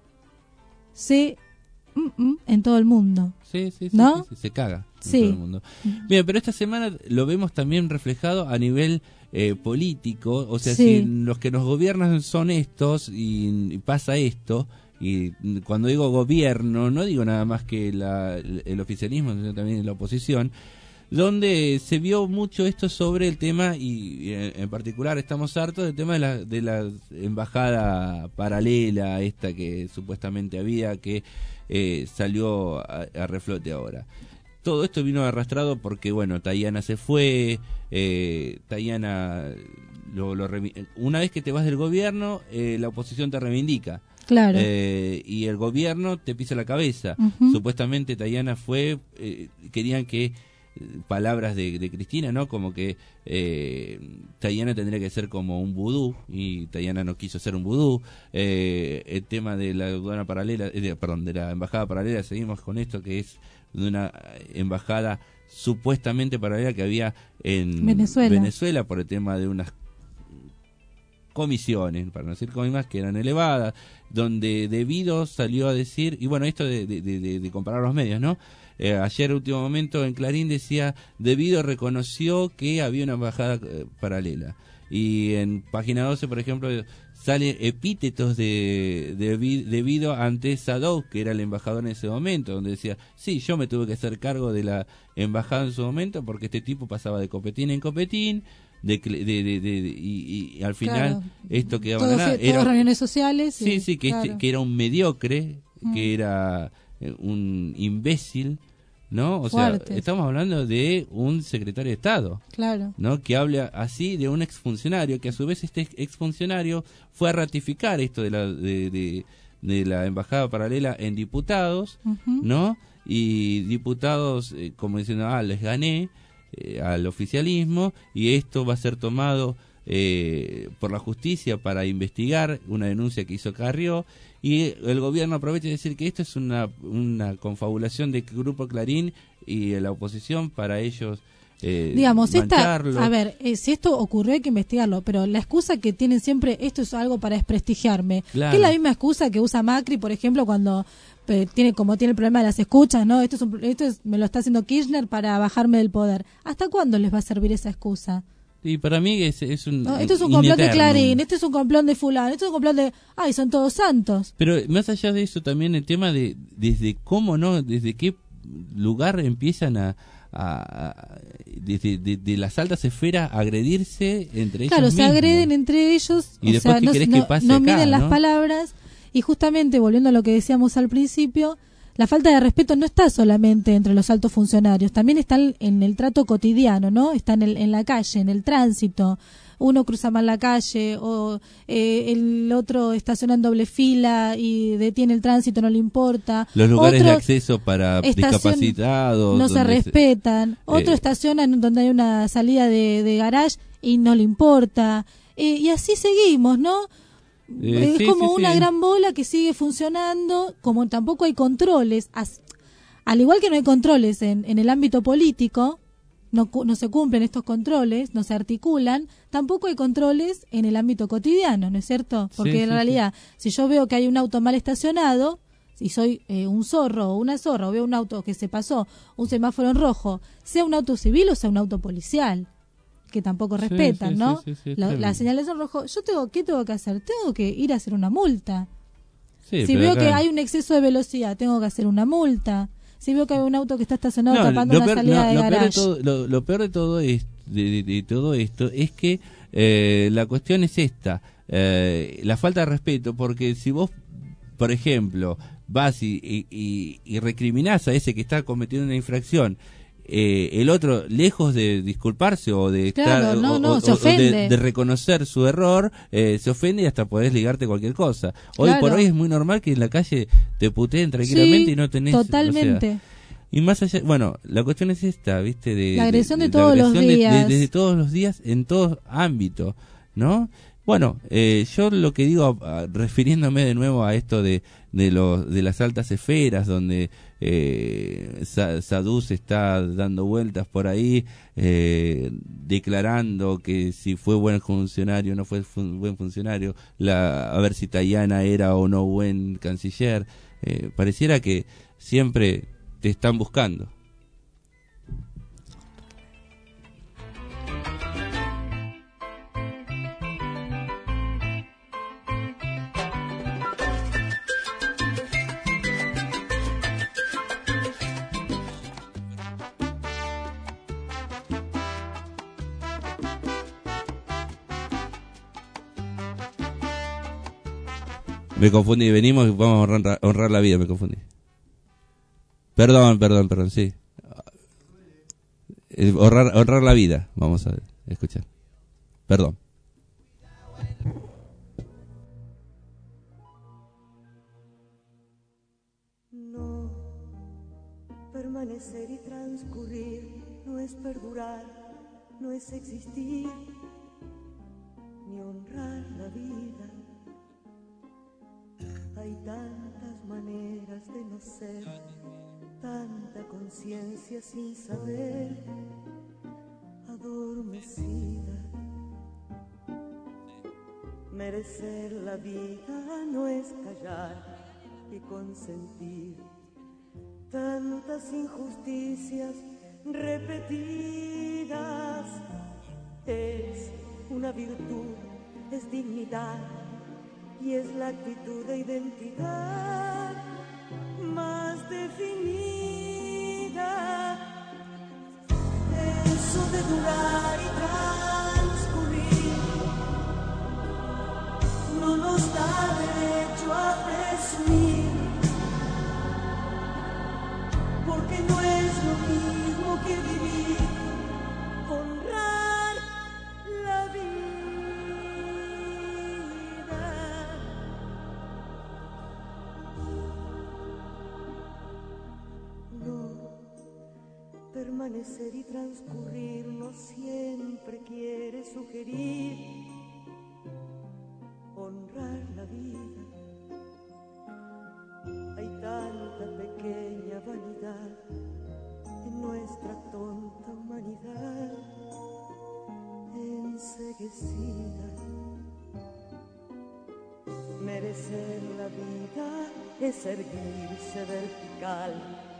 en todo el mundo. Sí, ¿no? Se caga en Sí. todo el mundo. Bien, pero esta semana lo vemos también reflejado a nivel político, o sea, Sí. si los que nos gobiernan son estos y pasa esto, y cuando digo gobierno no digo nada más que el oficialismo, sino también la oposición, donde se vio mucho esto sobre el tema, y en particular estamos hartos del tema de la embajada paralela, esta que supuestamente había, que salió a reflote ahora. Todo esto vino arrastrado porque, bueno, Tayana se fue, Tayana, una vez que te vas del gobierno, la oposición te reivindica. Claro. Y el gobierno te pisa la cabeza. Ujú. Supuestamente Tayana fue, querían que palabras de Cristina, ¿no? Como que Tayana tendría que ser como un vudú, y Tayana no quiso ser un vudú. El tema de la aduana paralela, de la embajada paralela, seguimos con esto, que es de una embajada supuestamente paralela que había en Venezuela por el tema de unas comisiones, para no decir comisiones, que eran elevadas, donde Debido salió a decir, y bueno, esto de comparar los medios, ¿no? Ayer, último momento, en Clarín decía, Debido reconoció que había una embajada paralela. Y en Página 12, por ejemplo, salen epítetos Debido ante Sadov, que era el embajador en ese momento, donde decía, sí, yo me tuve que hacer cargo de la embajada en su momento, porque este tipo pasaba de copetín en copetín, y al final, claro, esto quedaba nada. Todas reuniones sociales. Sí, que, claro. que era un mediocre, que era un imbécil, ¿no? O sea, Fuertes. estamos hablando de un secretario de Estado, Claro. ¿no? Que habla así de un exfuncionario, que a su vez este exfuncionario fue a ratificar esto de la embajada paralela en diputados, Ujú. ¿no? Y diputados, como diciendo, les gané al oficialismo, y esto va a ser tomado por la justicia para investigar una denuncia que hizo Carrió, y el gobierno aprovecha de decir que esto es una confabulación de Grupo Clarín y la oposición para ellos Digamos, mancharlo. si esto ocurrió hay que investigarlo, pero la excusa que tienen siempre, esto es algo para desprestigiarme, Claro. que es la misma excusa que usa Macri, por ejemplo, cuando tiene el problema de las escuchas, ¿no? Me lo está haciendo Kirchner para bajarme del poder. ¿Hasta cuándo les va a servir esa excusa? Y para mí es un No, esto es un complot de ineterno. Clarín, este es un complot de fulano, esto es un complot de... ¡Ay, son todos santos! Pero más allá de eso también el tema de desde cómo, ¿no? Desde qué lugar empiezan de las altas esferas a agredirse entre Claro, ellos se mismos. agreden entre ellos, Y después, ¿qué querés que pase no acá, miden las no? palabras, y justamente, volviendo a lo que decíamos al principio, la falta de respeto no está solamente entre los altos funcionarios, también está en el trato cotidiano, ¿no? Está en la calle, en el tránsito. Uno cruza mal la calle, o el otro estaciona en doble fila y detiene el tránsito, no le importa. Los lugares de Otro acceso para estaciona- discapacitados no se donde respetan. Otro estaciona en donde hay una salida de garage y no le importa. Y así seguimos, ¿no? Es sí, como sí, una sí. gran bola que sigue funcionando, como tampoco hay controles, al igual que no hay controles en el ámbito político, no se cumplen estos controles, no se articulan, tampoco hay controles en el ámbito cotidiano, ¿no es cierto? Porque en realidad, si yo veo que hay un auto mal estacionado, si soy un zorro o una zorra, o veo un auto que se pasó, un semáforo en rojo, sea un auto civil o sea un auto policial, que tampoco respetan, ¿no? Las señales en rojo, ¿qué tengo que hacer? Tengo que ir a hacer una multa. Si veo que hay un exceso de velocidad, tengo que hacer una multa. Si veo que hay un auto que está estacionado tapando una salida de garage. Lo peor de todo esto es que la cuestión es esta, la falta de respeto, porque si vos, por ejemplo, vas y recriminás a ese que está cometiendo una infracción, el otro, lejos de disculparse o de de reconocer su error, se ofende y hasta podés ligarte cualquier cosa. Hoy por hoy es muy normal que en la calle te puteen tranquilamente y no tenés... Totalmente. Y más allá, bueno, la cuestión es esta, ¿viste? La agresión de todos los días. Desde todos los días, en todo ámbito, ¿no? Bueno, yo lo que digo, refiriéndome de nuevo a esto de las altas esferas, donde Sadú se está dando vueltas por ahí, declarando que si fue buen funcionario o no fue buen funcionario, a ver si Tayana era o no buen canciller, pareciera que siempre te están buscando. Me confundí, venimos y vamos a honrar la vida, me confundí. Perdón, sí. Honrar la vida, vamos a escuchar. Perdón. No, permanecer y transcurrir no es perdurar, no es existir, ni honrar la vida. Hay tantas maneras de no ser, tanta conciencia sin saber, adormecida. Merecer la vida no es callar y consentir tantas injusticias repetidas. Es una virtud, es dignidad, y es la actitud de identidad más definida. Eso de durar y transcurrir no nos da derecho a presumir, porque no es lo mismo que vivir, honrar la vida. Permanecer y transcurrir no siempre quiere sugerir honrar la vida. Hay tanta pequeña vanidad en nuestra tonta humanidad enceguecida. Merecer la vida es erguirse vertical,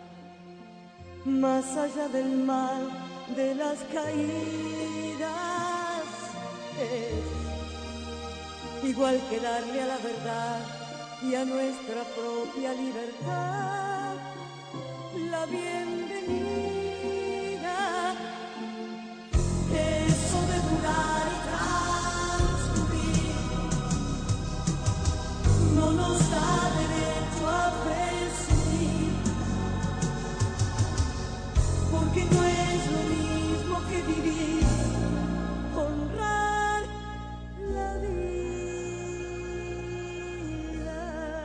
más allá del mal de las caídas. Es igual que darle a la verdad y a nuestra propia libertad la bienvenida. Eso de durar y transcurrir no nos da derecho a presumir, porque no es lo mismo que vivir, honrar la vida,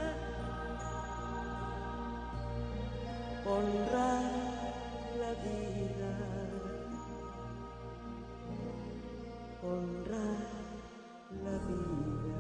honrar la vida, honrar la vida.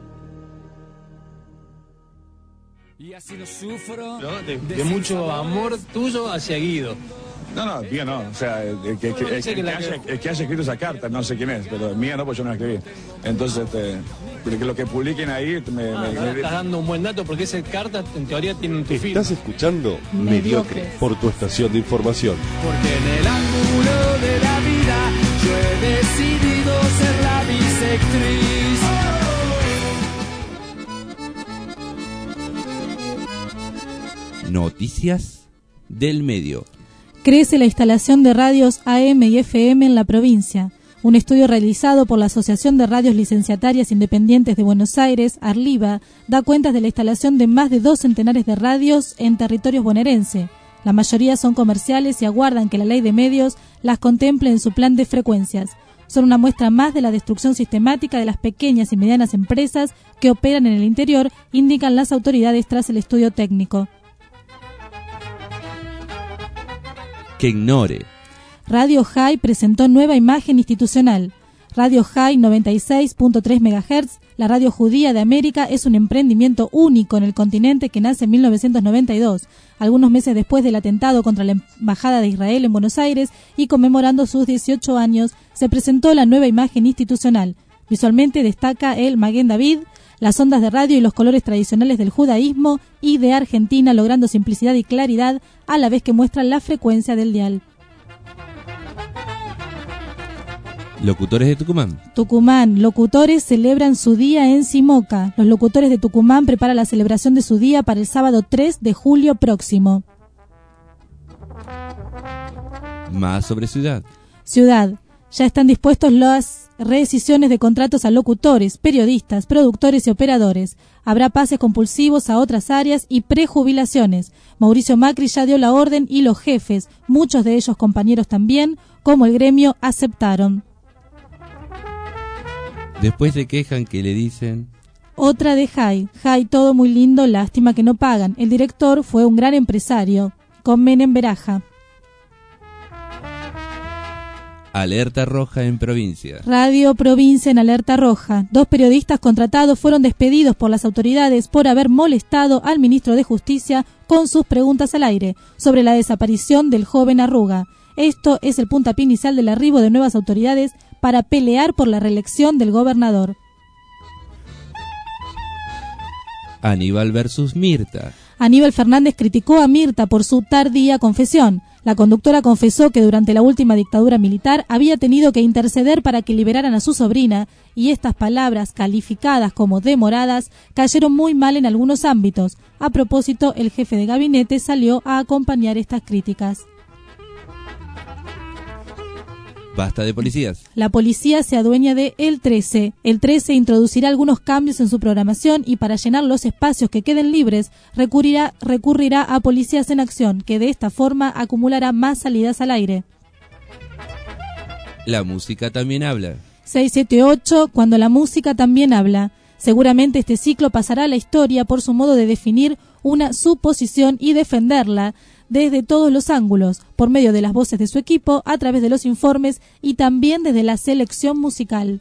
Y así lo sufro de mucho amor tuyo hacia Guido. No, mía no. O sea, el que haya escrito esa carta, no sé quién es, pero mía no, pues yo no la escribí. Entonces, lo que publiquen ahí Estás dando un buen dato porque esa carta en teoría tiene tu firma. Estás escuchando Mediocre por tu estación de información. Porque en el ángulo de la vida yo he decidido ser la bisectriz. Noticias del medio. Crece la instalación de radios AM y FM en la provincia. Un estudio realizado por la Asociación de Radios Licenciatarias Independientes de Buenos Aires, Arliva, da cuenta de la instalación de más de 2 centenares de radios en territorios bonaerense. La mayoría son comerciales y aguardan que la ley de medios las contemple en su plan de frecuencias. Son una muestra más de la destrucción sistemática de las pequeñas y medianas empresas que operan en el interior, indican las autoridades tras el estudio técnico. Que ignore. Radio High presentó nueva imagen institucional. Radio High 96.3 MHz, la radio judía de América, es un emprendimiento único en el continente que nace en 1992, algunos meses después del atentado contra la Embajada de Israel en Buenos Aires y conmemorando sus 18 años, se presentó la nueva imagen institucional. Visualmente destaca el Maguen David, las ondas de radio y los colores tradicionales del judaísmo y de Argentina, logrando simplicidad y claridad a la vez que muestran la frecuencia del dial. Locutores de Tucumán. Tucumán, locutores celebran su día en Simoca. Los locutores de Tucumán preparan la celebración de su día para el sábado 3 de julio próximo. Más sobre Ciudad. Ciudad. Ya están dispuestos las rescisiones de contratos a locutores, periodistas, productores y operadores. Habrá pases compulsivos a otras áreas y prejubilaciones. Mauricio Macri ya dio la orden y los jefes, muchos de ellos compañeros también, como el gremio, aceptaron. Después se quejan que le dicen... Otra de Jai. Jai, todo muy lindo, lástima que no pagan. El director fue un gran empresario. Con Menem Beraja. Alerta roja en provincia. Radio Provincia en alerta roja. 2 periodistas contratados fueron despedidos por las autoridades por haber molestado al ministro de Justicia con sus preguntas al aire sobre la desaparición del joven Arruga. Esto es el puntapié inicial del arribo de nuevas autoridades para pelear por la reelección del gobernador. Aníbal versus Mirta. Aníbal Fernández criticó a Mirta por su tardía confesión. La conductora confesó que durante la última dictadura militar había tenido que interceder para que liberaran a su sobrina, y estas palabras, calificadas como demoradas, cayeron muy mal en algunos ámbitos. A propósito, el jefe de gabinete salió a acompañar estas críticas. Basta de policías. La policía se adueña de El 13. El 13 introducirá algunos cambios en su programación y para llenar los espacios que queden libres recurrirá a Policías en Acción, que de esta forma acumulará más salidas al aire. La música también habla. 678, cuando la música también habla. Seguramente este ciclo pasará a la historia por su modo de definir una suposición y defenderla desde todos los ángulos, por medio de las voces de su equipo, a través de los informes y también desde la selección musical.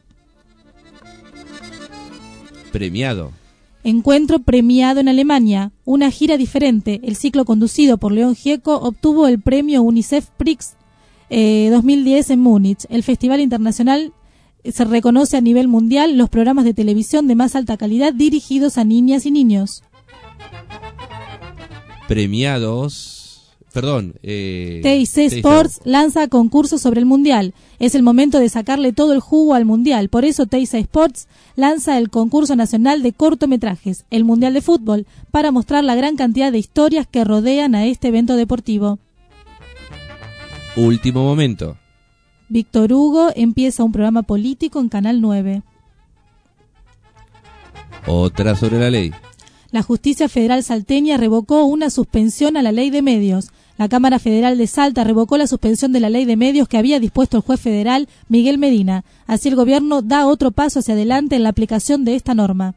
Premiado. Encuentro premiado en Alemania. Una gira diferente. El ciclo conducido por León Gieco obtuvo el premio UNICEF Prix 2010 en Múnich. El festival internacional se reconoce a nivel mundial los programas de televisión de más alta calidad dirigidos a niñas y niños. Premiados... TIC Sports lanza concursos sobre el Mundial. Es el momento de sacarle todo el jugo al Mundial. Por eso TIC Sports lanza el concurso nacional de cortometrajes, el Mundial de Fútbol, para mostrar la gran cantidad de historias que rodean a este evento deportivo. Último momento. Víctor Hugo empieza un programa político en Canal 9. Otra sobre la ley. La Justicia Federal salteña revocó una suspensión a la Ley de Medios. La Cámara Federal de Salta revocó la suspensión de la Ley de Medios que había dispuesto el juez federal Miguel Medina. Así el gobierno da otro paso hacia adelante en la aplicación de esta norma.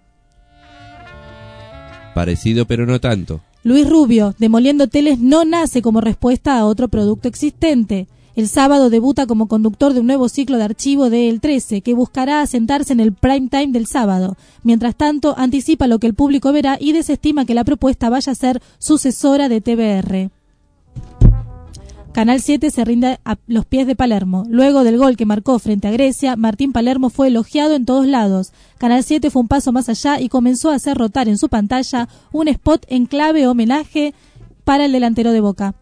Parecido pero no tanto. Luis Rubio, demoliendo teles, no nace como respuesta a otro producto existente. El sábado debuta como conductor de un nuevo ciclo de archivo de El 13, que buscará asentarse en el prime time del sábado. Mientras tanto, anticipa lo que el público verá y desestima que la propuesta vaya a ser sucesora de TBR. Canal 7 se rinde a los pies de Palermo. Luego del gol que marcó frente a Grecia, Martín Palermo fue elogiado en todos lados. Canal 7 fue un paso más allá y comenzó a hacer rotar en su pantalla un spot en clave homenaje para el delantero de Boca.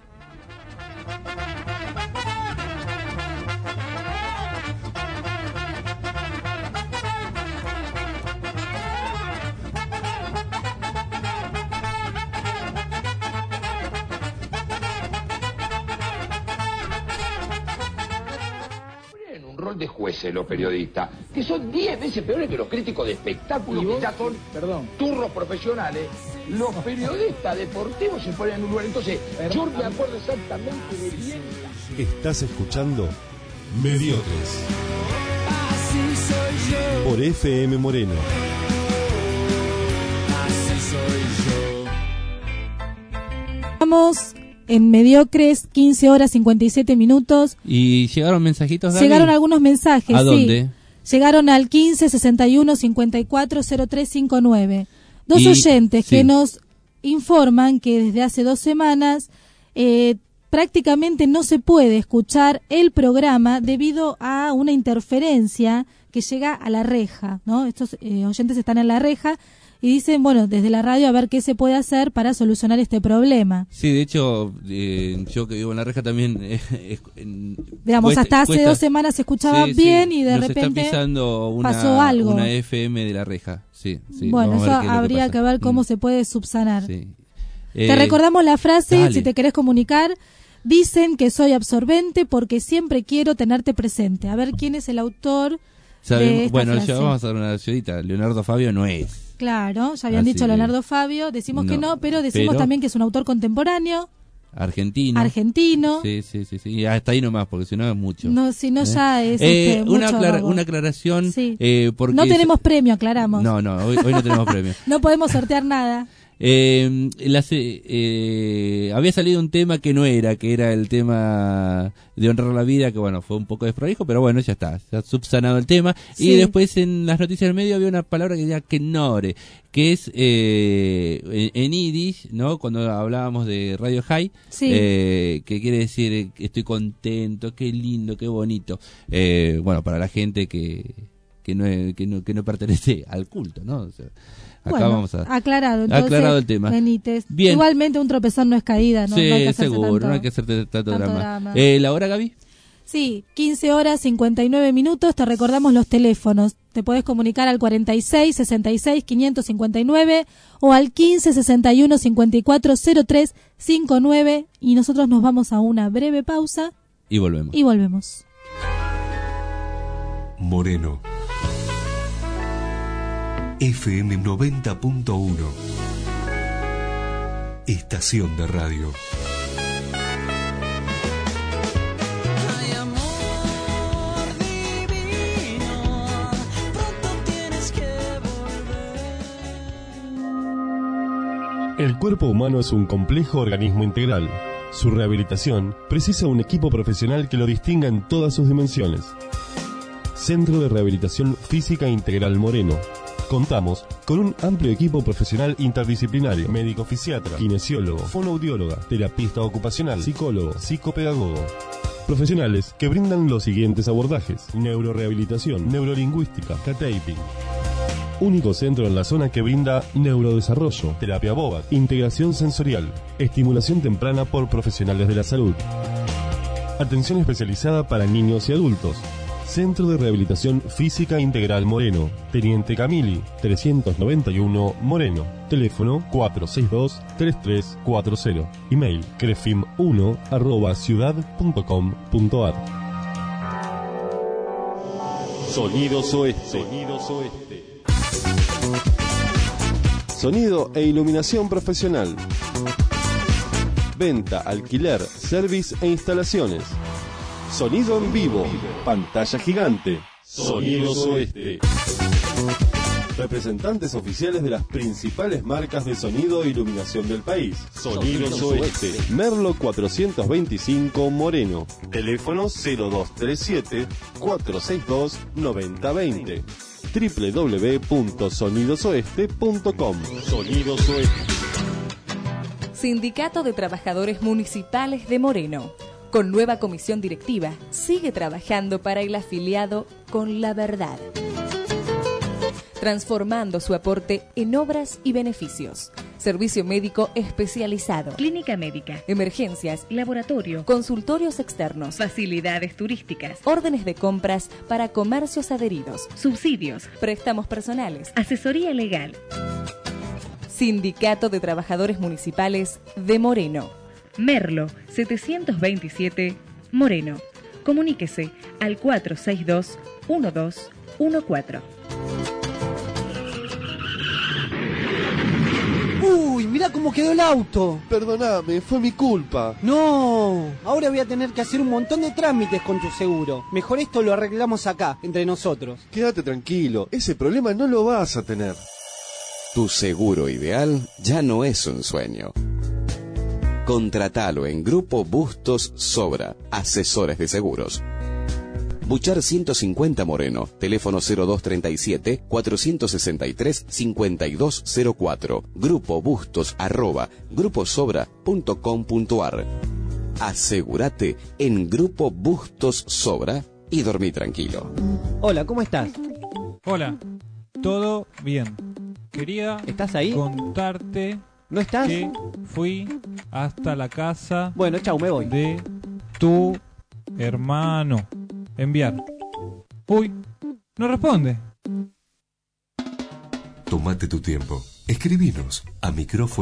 Rol de jueces los periodistas, que son 10 veces peores que los críticos de espectáculos, que ya son turros profesionales. Los periodistas deportivos se ponen en un lugar. Entonces, yo me acuerdo exactamente de bien. Estás escuchando Mediocres por FM Moreno. Estamos en Mediocres, 15 horas 57 minutos. ¿Y llegaron mensajitos, Gaby? Llegaron algunos mensajes, ¿A dónde? Llegaron al 15 61 54 0359. Dos oyentes que nos informan que desde hace 2 semanas prácticamente no se puede escuchar el programa debido a una interferencia que llega a la reja, ¿no? Estos oyentes están en la reja y dicen, bueno, desde la radio a ver qué se puede hacer para solucionar este problema. Sí, de hecho, yo que vivo en la reja también... digamos, hasta hace 2 semanas se escuchaba bien y de repente está pisando pasó algo. Una FM de la reja. Sí, bueno, eso habría que ver cómo se puede subsanar. Sí. Te recordamos la frase, dale. Si te querés comunicar. Dicen que soy absorbente porque siempre quiero tenerte presente. A ver quién es el autor de esta frase. Ya vamos a dar una ayudita. Leonardo Fabio no es. Claro, ya habían dicho Leonardo Fabio, decimos que no, pero decimos también que es un autor contemporáneo. Argentino. Sí. Y hasta ahí nomás, porque si no es mucho. No, si no ya es una aclaración. Sí. Porque no tenemos premio, aclaramos. No, hoy no tenemos premio. No podemos sortear nada. Había salido un tema que no era, que era el tema de honrar la vida, que bueno, fue un poco desprolijo, pero bueno, ya está, se ha subsanado el tema. Sí. Y después en las noticias del medio había una palabra que decía Kennore, que es en yiddish, ¿no? Cuando hablábamos de Radio High, que quiere decir estoy contento, qué lindo, qué bonito. Bueno, para la gente que no pertenece al culto, ¿no? O sea, acá vamos a aclarado el tema. Benítez. Bien. Igualmente un tropezón no es caída, ¿no? Sí, no hay que seguro, no hay que hacerte tanto drama. ¿La hora, Gaby? Sí, 15 horas 59 minutos. Te recordamos los teléfonos. Te podés comunicar al 46 66 559 o al 15 61 54 03 59 y nosotros nos vamos a una breve pausa. Y volvemos. Moreno. FM 90.1. Estación de radio. Ay, amor divino, pronto tienes que volver. El cuerpo humano es un complejo organismo integral. Su rehabilitación precisa un equipo profesional que lo distinga en todas sus dimensiones. Centro de Rehabilitación Física Integral Moreno. Contamos con un amplio equipo profesional interdisciplinario: médico fisiatra, kinesiólogo, fonoaudióloga, terapista ocupacional, psicólogo, psicopedagogo. Profesionales que brindan los siguientes abordajes: neurorehabilitación, neurolingüística, K-taping. Único centro en la zona que brinda neurodesarrollo, terapia BOBAT, integración sensorial, estimulación temprana por profesionales de la salud. Atención especializada para niños y adultos. Centro de Rehabilitación Física Integral Moreno, Teniente Camili, 391 Moreno. Teléfono 462-3340. Email crefim1@ciudad.com.ar. Sonidos Oeste. Sonido e iluminación profesional. Venta, alquiler, service e instalaciones. Sonido en vivo, pantalla gigante, Sonidos Oeste. Representantes oficiales de las principales marcas de sonido e iluminación del país. Sonidos Oeste. Merlo 425 Moreno. Teléfono 0237-462-9020. www.sonidosoeste.com. Sonidos Oeste. Sindicato de Trabajadores Municipales de Moreno. Con nueva comisión directiva, sigue trabajando para el afiliado con la verdad, transformando su aporte en obras y beneficios. Servicio médico especializado, clínica médica, emergencias, laboratorio, consultorios externos, facilidades turísticas, órdenes de compras para comercios adheridos, subsidios, préstamos personales, asesoría legal. Sindicato de Trabajadores Municipales de Moreno. Merlo 727 Moreno. Comuníquese al 462-1214. Uy, mirá cómo quedó el auto. Perdóname, fue mi culpa. No, ahora voy a tener que hacer un montón de trámites con tu seguro. Mejor esto lo arreglamos acá, entre nosotros. Quédate tranquilo, ese problema no lo vas a tener. Tu seguro ideal ya no es un sueño. Contratalo en Grupo Bustos Sobra, asesores de seguros. Buchar 150 Moreno, teléfono 0237-463-5204, grupobustos@gruposobra.com.ar. Asegúrate en Grupo Bustos Sobra y dormí tranquilo. Hola, ¿cómo estás? Hola, todo bien. ¿Estás ahí? Contarte ¿No estás? que fui hasta la casa. Bueno, chau, me voy. De tu hermano. Enviar. Uy, no responde. Tómate tu tiempo. Escribinos a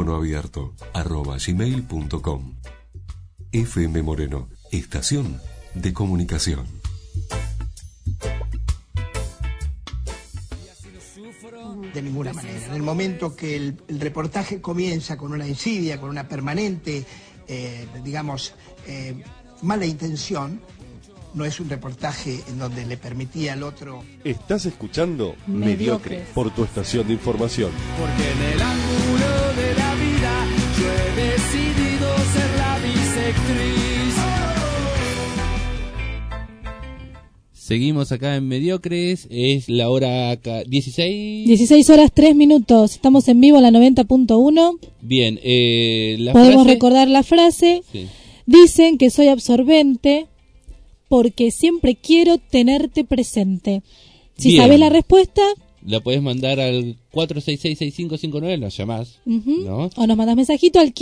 micrófonoabierto@gmail.com. FM Moreno, estación de comunicación. De ninguna manera. En el momento que el reportaje comienza con una insidia, con una permanente, mala intención, no es un reportaje en donde le permitía al otro... Estás escuchando Mediocre por tu estación de información. Porque en el ángulo de la vida yo he decidido ser la bisectriz. Seguimos acá en Mediocres, es la hora 16. 16 horas 3 minutos, estamos en vivo en la 90.1. Bien, podemos recordar la frase. Sí. Dicen que soy absorbente porque siempre quiero tenerte presente. Si sabes la respuesta, la puedes mandar al 466-6559, nos llamás, ¿no? O nos mandás mensajito al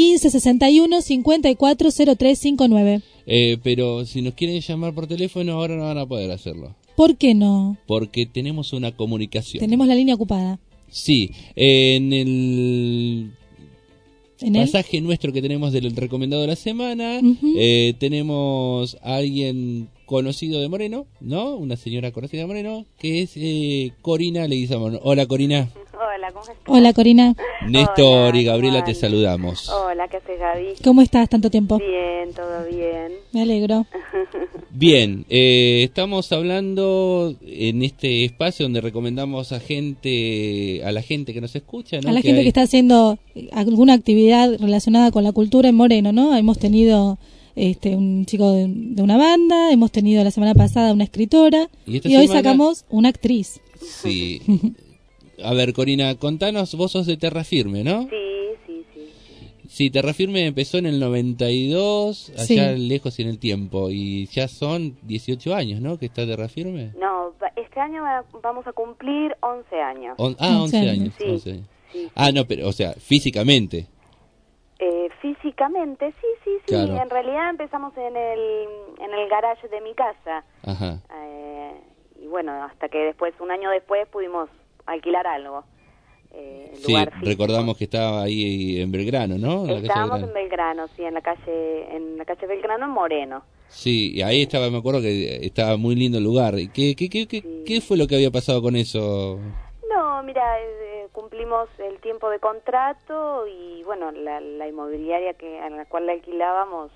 1561-540359. Pero si nos quieren llamar por teléfono, ahora no van a poder hacerlo. ¿Por qué no? Porque tenemos una comunicación. Tenemos la línea ocupada. Sí, en el pasaje nuestro que tenemos del recomendado de la semana, tenemos a alguien conocido de Moreno, ¿no? Una señora conocida de Moreno, que es Corina Leguizamón. Hola, Corina. Hola, ¿cómo estás? Hola, Corina. Néstor y Gabriela te saludamos. Hola, ¿qué haces, Gaby? ¿Cómo estás? ¿Tanto tiempo? Bien, todo bien. Me alegro. Bien, estamos hablando en este espacio donde recomendamos a la gente que nos escucha, ¿no? A la gente que está haciendo alguna actividad relacionada con la cultura en Moreno, ¿no? Hemos tenido un chico de una banda, hemos tenido la semana pasada una escritora y hoy sacamos una actriz. Sí. A ver, Corina, contanos, vos sos de Terra Firme, ¿no? Sí. Sí, Terra Firme empezó en el 92, allá lejos en el tiempo, y ya son 18 años, ¿no? Que está Terra Firme. No, este año vamos a cumplir 11 años. 11 años. Sí, 11. Sí. Ah, no, pero, o sea, físicamente. Físicamente, sí. Claro. En realidad empezamos en el garage de mi casa. Ajá. Y bueno, hasta que después, un año después, pudimos alquilar algo. Sí, recordamos que estaba ahí en Belgrano, ¿no? Estábamos en Belgrano, sí, en la calle Belgrano, en Moreno. Sí, y ahí estaba, me acuerdo que estaba muy lindo el lugar. ¿Qué fue lo que había pasado con eso? No, mira, cumplimos el tiempo de contrato y bueno, la inmobiliaria a la cual la alquilábamos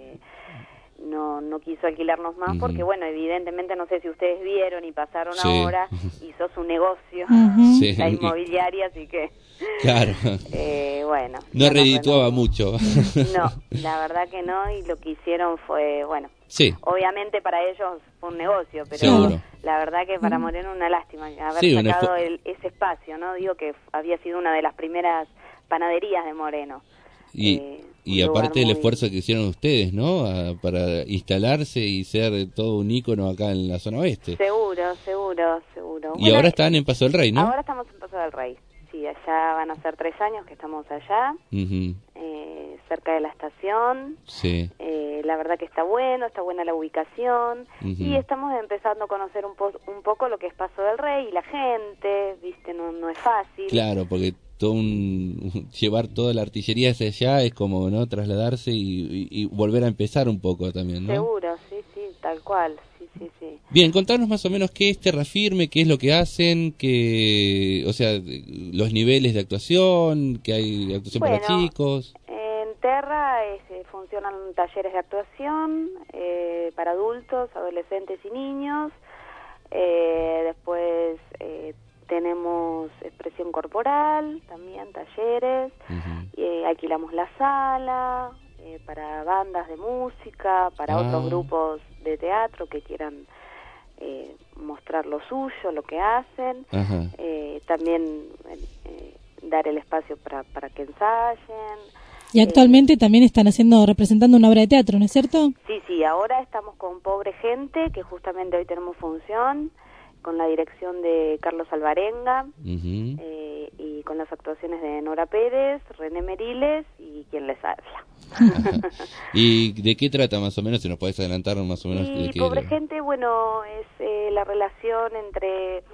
no quiso alquilarnos más porque bueno, evidentemente, no sé si ustedes vieron y pasaron ahora, hizo su negocio la inmobiliaria, así que claro, bueno, no redituaba mucho. No, la verdad que no, y lo que hicieron fue, bueno, obviamente para ellos fue un negocio, pero la verdad que para Moreno una lástima haber sacado ese espacio, ¿no? Digo que había sido una de las primeras panaderías de Moreno. Y aparte el esfuerzo que hicieron ustedes, ¿no? Para instalarse y ser todo un ícono acá en la zona oeste. Seguro. Y Bueno, ahora están en Paso del Rey, ¿no? Ahora estamos en Paso del Rey. Sí, allá van a ser 3 años que estamos allá, cerca de la estación. Sí. La verdad que está buena la ubicación. Y estamos empezando a conocer un poco lo que es Paso del Rey y la gente, ¿viste? No es fácil. Claro, porque llevar toda la artillería hacia allá es como, ¿no? Trasladarse y volver a empezar un poco también, ¿no? Seguro, sí, tal cual, sí. Bien, contanos más o menos qué es Terra Firme, qué es lo que hacen, o sea, los niveles de actuación, que hay actuación para chicos. En Terra funcionan talleres de actuación para adultos, adolescentes y niños. Después tenemos expresión corporal, también talleres. Alquilamos la sala para bandas de música, para otros grupos de teatro que quieran mostrar lo suyo, lo que hacen. También dar el espacio para que ensayen. Y actualmente también están representando una obra de teatro, ¿no es cierto? Sí, ahora estamos con Pobre Gente, que justamente hoy tenemos función, con la dirección de Carlos Alvarenga, y con las actuaciones de Nora Pérez, René Meriles y quien les habla. ¿Y de qué trata más o menos? Si nos podés adelantar más o menos. Pobre Gente, bueno, es la relación entre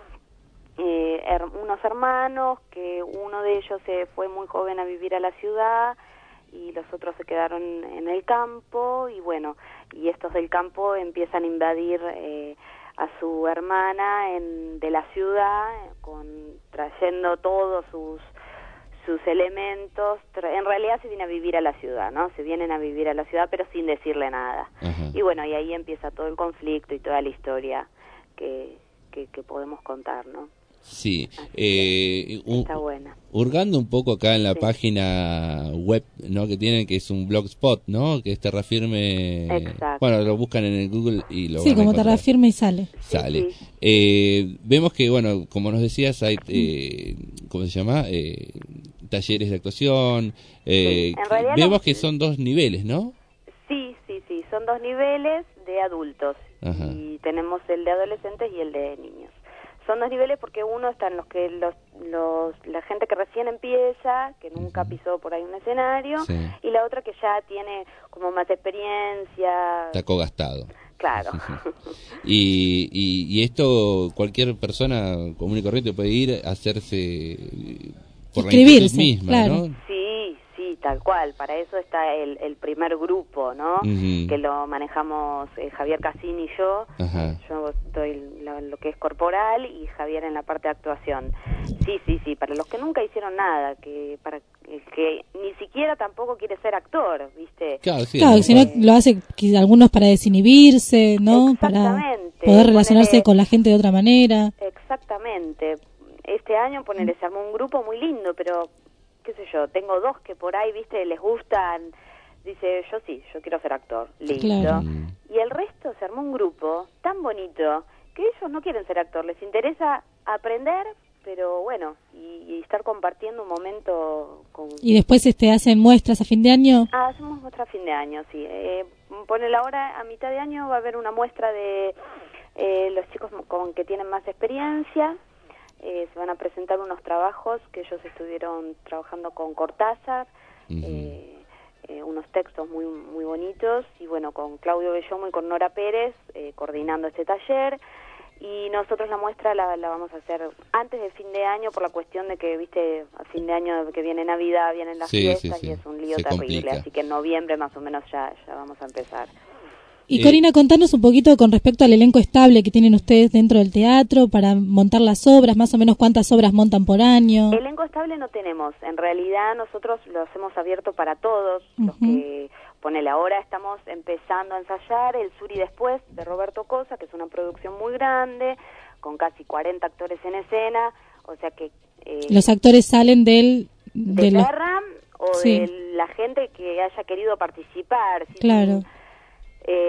unos hermanos, que uno de ellos se fue muy joven a vivir a la ciudad y los otros se quedaron en el campo, y bueno, y estos del campo empiezan a invadir a su hermana de la ciudad, trayendo todos sus elementos. En realidad se viene a vivir a la ciudad, ¿no? Se vienen a vivir a la ciudad, pero sin decirle nada. Y bueno, y ahí empieza todo el conflicto y toda la historia que podemos contar, ¿no? Sí. Está buena. Hurgando un poco acá en la página web, ¿no? Que tienen, que es un blogspot, ¿no? Que es Terra Firme. Exacto. Bueno, lo buscan en el Google y lo van a como encontrar. Terra Firme y sale. Vemos que, bueno, como nos decías, hay, ¿cómo se llama? Talleres de actuación. En realidad vemos que son 2 niveles, ¿no? Sí, son 2 niveles de adultos. Y tenemos el de adolescentes y el de niños. Son 2 niveles porque uno están la gente que recién empieza, que nunca pisó por ahí un escenario, y la otra que ya tiene como más experiencia. Taco gastado. Claro. y esto cualquier persona común y corriente puede ir a hacerse por la inscribirse, misma, claro. ¿no? Sí, tal cual. Para eso está el primer grupo, ¿no? Que lo manejamos Javier Cassini y yo. Yo doy lo que es corporal y Javier en la parte de actuación. Sí. Para los que nunca hicieron nada, para el que ni siquiera tampoco quiere ser actor, ¿viste? Claro, si no lo hace algunos para desinhibirse, ¿no? Para poder relacionarse con la gente de otra manera. Exactamente. Este año, se armó un grupo muy lindo, pero qué sé yo, tengo 2 que por ahí, viste, les gustan, dice, yo quiero ser actor, listo. Claro. Y el resto se armó un grupo tan bonito que ellos no quieren ser actor, les interesa aprender, pero bueno, y estar compartiendo un momento con... ¿Y después hacen muestras a fin de año? Hacemos muestras a fin de año, sí. Ponele ahora, a mitad de año va a haber una muestra de los chicos que tienen más experiencia. Se van a presentar unos trabajos que ellos estuvieron trabajando con Cortázar, unos textos muy muy bonitos, y bueno, con Claudio Bellomo y con Nora Pérez coordinando este taller. Y nosotros la muestra la vamos a hacer antes del fin de año, por la cuestión de que, viste, a fin de año que viene Navidad, vienen las fiestas, y es un lío terrible, complica. Así que en noviembre más o menos ya vamos a empezar. Y Corina, contanos un poquito con respecto al elenco estable que tienen ustedes dentro del teatro para montar las obras, más o menos cuántas obras montan por año. Elenco estable no tenemos, en realidad nosotros los hemos abierto para todos, los que, ahora estamos empezando a ensayar El Sur y Después de Roberto Cosa, que es una producción muy grande, con casi 40 actores en escena, o sea que... los actores salen de Terra o de la gente que haya querido participar. Claro.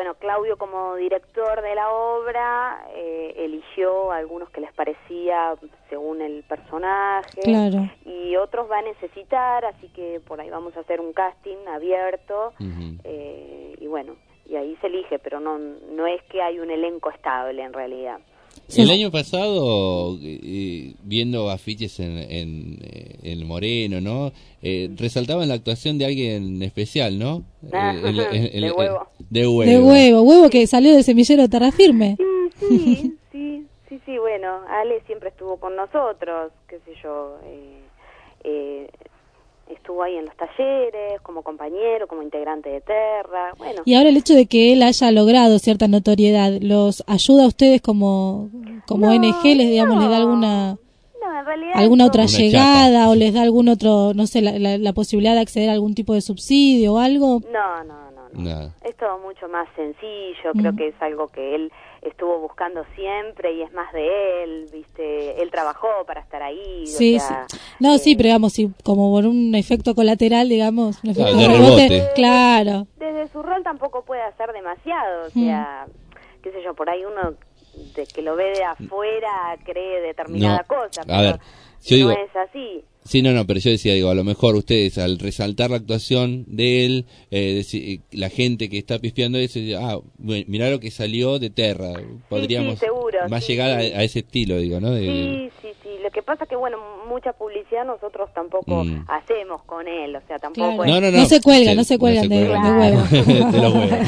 bueno, Claudio como director de la obra eligió algunos que les parecía según el personaje. Claro. Y otros va a necesitar, así que por ahí vamos a hacer un casting abierto. Y bueno, y ahí se elige, pero no es que hay un elenco estable en realidad. Sí. El año pasado, viendo afiches en el Moreno, ¿no? Resaltaban la actuación de alguien especial, ¿no? De Huevo. De Huevo. De Huevo que salió del semillero de Terra Firme. Sí, bueno, Ale siempre estuvo con nosotros, qué sé yo, estuvo ahí en los talleres, como compañero, como integrante de Terra, bueno. Y ahora el hecho de que él haya logrado cierta notoriedad, ¿los ayuda a ustedes como ONG? ¿Les da alguna otra llegada chapa, o les da algún otro, no sé, la posibilidad de acceder a algún tipo de subsidio o algo? No. Es todo mucho más sencillo, creo que es algo que él estuvo buscando siempre y es más de él, ¿viste? Él trabajó para estar ahí. Sí, o sea, sí. No, sí, pero digamos, como por un efecto colateral, digamos, un efecto de rebote. Claro. Desde su rol tampoco puede hacer demasiado, o sea, qué sé yo, por ahí uno de que lo ve de afuera cree determinada cosa, pero a ver, yo digo, no es así. Sí, no, pero yo decía, a lo mejor ustedes al resaltar la actuación de él, la gente que está pispeando eso, bueno, mirá lo que salió de Terra, podríamos seguro, más llegar a ese estilo, digo, ¿no? Sí, lo que pasa es que, bueno, mucha publicidad nosotros tampoco hacemos con él, o sea, tampoco... Claro. No se cuelgan de huevos. De los huevos.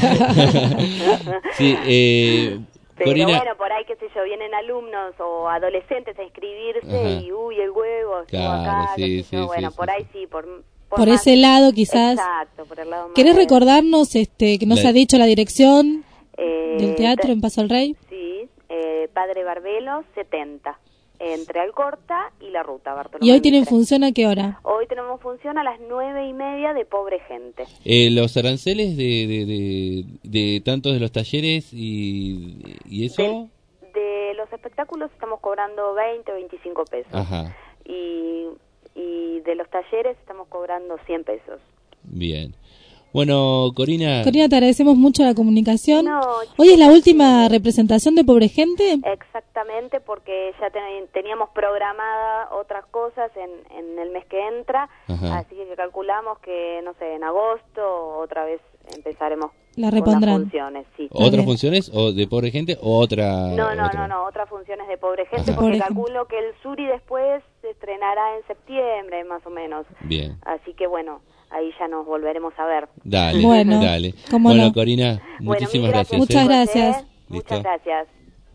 Sí, pero Corina, bueno, por ahí, qué sé yo, vienen alumnos o adolescentes a inscribirse y el huevo, acá, bueno, por ahí sí, por ese lado quizás. Exacto, por el lado más. ¿Querés recordarnos que nos ha dicho la dirección del teatro en Paso al Rey? Sí, Padre Barbelo 70, entre Alcorta y La Ruta, Bartolomé. ¿Y hoy tienen función a qué hora? Hoy tenemos función a las 9:30 de Pobre Gente. Los aranceles de tantos de los talleres y eso... De los espectáculos estamos cobrando 20 o 25 pesos. Ajá. Y de los talleres estamos cobrando 100 pesos. Bien. Bueno, Corina, te agradecemos mucho la comunicación. ¿Hoy es la última representación de Pobre Gente? Exactamente, porque ya teníamos programada otras cosas en el mes que entra, así que calculamos que, no sé, en agosto otra vez empezaremos la repondrán. con las funciones. Sí. ¿Otras funciones o de Pobre Gente o otra? No, otras funciones de Pobre Gente, porque calculo que el Suri después se estrenará en septiembre, más o menos. Bien. Así que bueno, ahí ya nos volveremos a ver. Dale. Bueno, no. Corina, muchísimas gracias. Muchas gracias. Muchas gracias.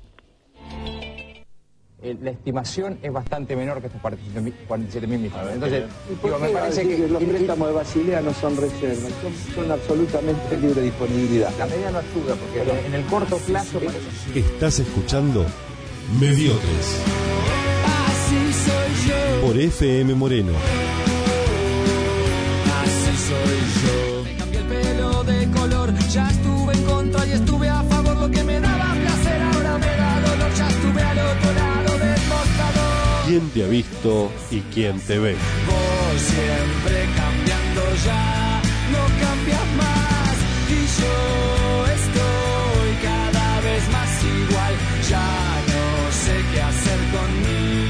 La estimación es bastante menor que estos 47.000 millones. Entonces, me parece que los préstamos de Basilea no son reservas, son absolutamente libre disponibilidad. La medida no ayuda, porque en el corto plazo parece... Estás escuchando Mediocres. Así soy yo. Por FM Moreno. Así soy yo. Me cambié el pelo de color, ya estuve en contra y estuve a favor. Lo que me daba placer ahora me da dolor, ya estuve al otro lado del mostrador. ¿Quién te ha visto y quién te ve? Vos siempre cambiando ya, no cambias más. Y yo estoy cada vez más igual, ya no sé qué hacer conmigo.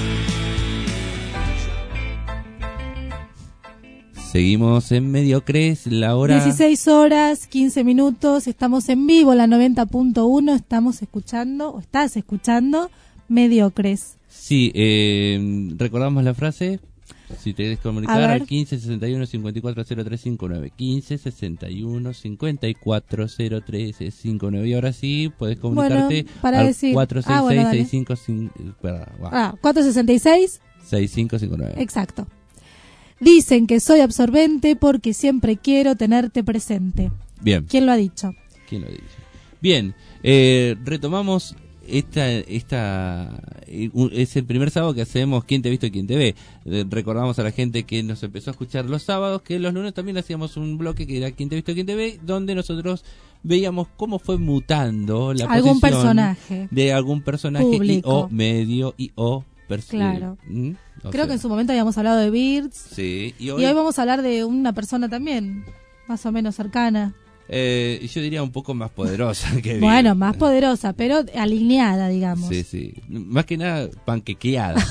Seguimos en Mediocres, la hora... 16 horas, 15 minutos, estamos en vivo, la 90.1, estás escuchando Mediocres. Sí, recordamos la frase, si te querés comunicar al 15 61 54 0359, 15 61 54 0359, y ahora sí, podés comunicarte para al decir, 466 466 6559. Exacto. Dicen que soy absorbente porque siempre quiero tenerte presente. Bien. ¿Quién lo ha dicho? Bien, retomamos es el primer sábado que hacemos ¿Quién te ha visto y quién te ve? Recordamos a la gente que nos empezó a escuchar los sábados que los lunes también hacíamos un bloque que era ¿Quién te ha visto y quién te ve? Donde nosotros veíamos cómo fue mutando la algún posición personaje de algún personaje público. y o medio y o claro. Creo que en su momento habíamos hablado de Birds. Sí, y hoy vamos a hablar de una persona también, más o menos cercana. Yo diría un poco más poderosa que Bill. Bueno, más poderosa, pero alineada, digamos. Sí, sí. Más que nada panquequeada.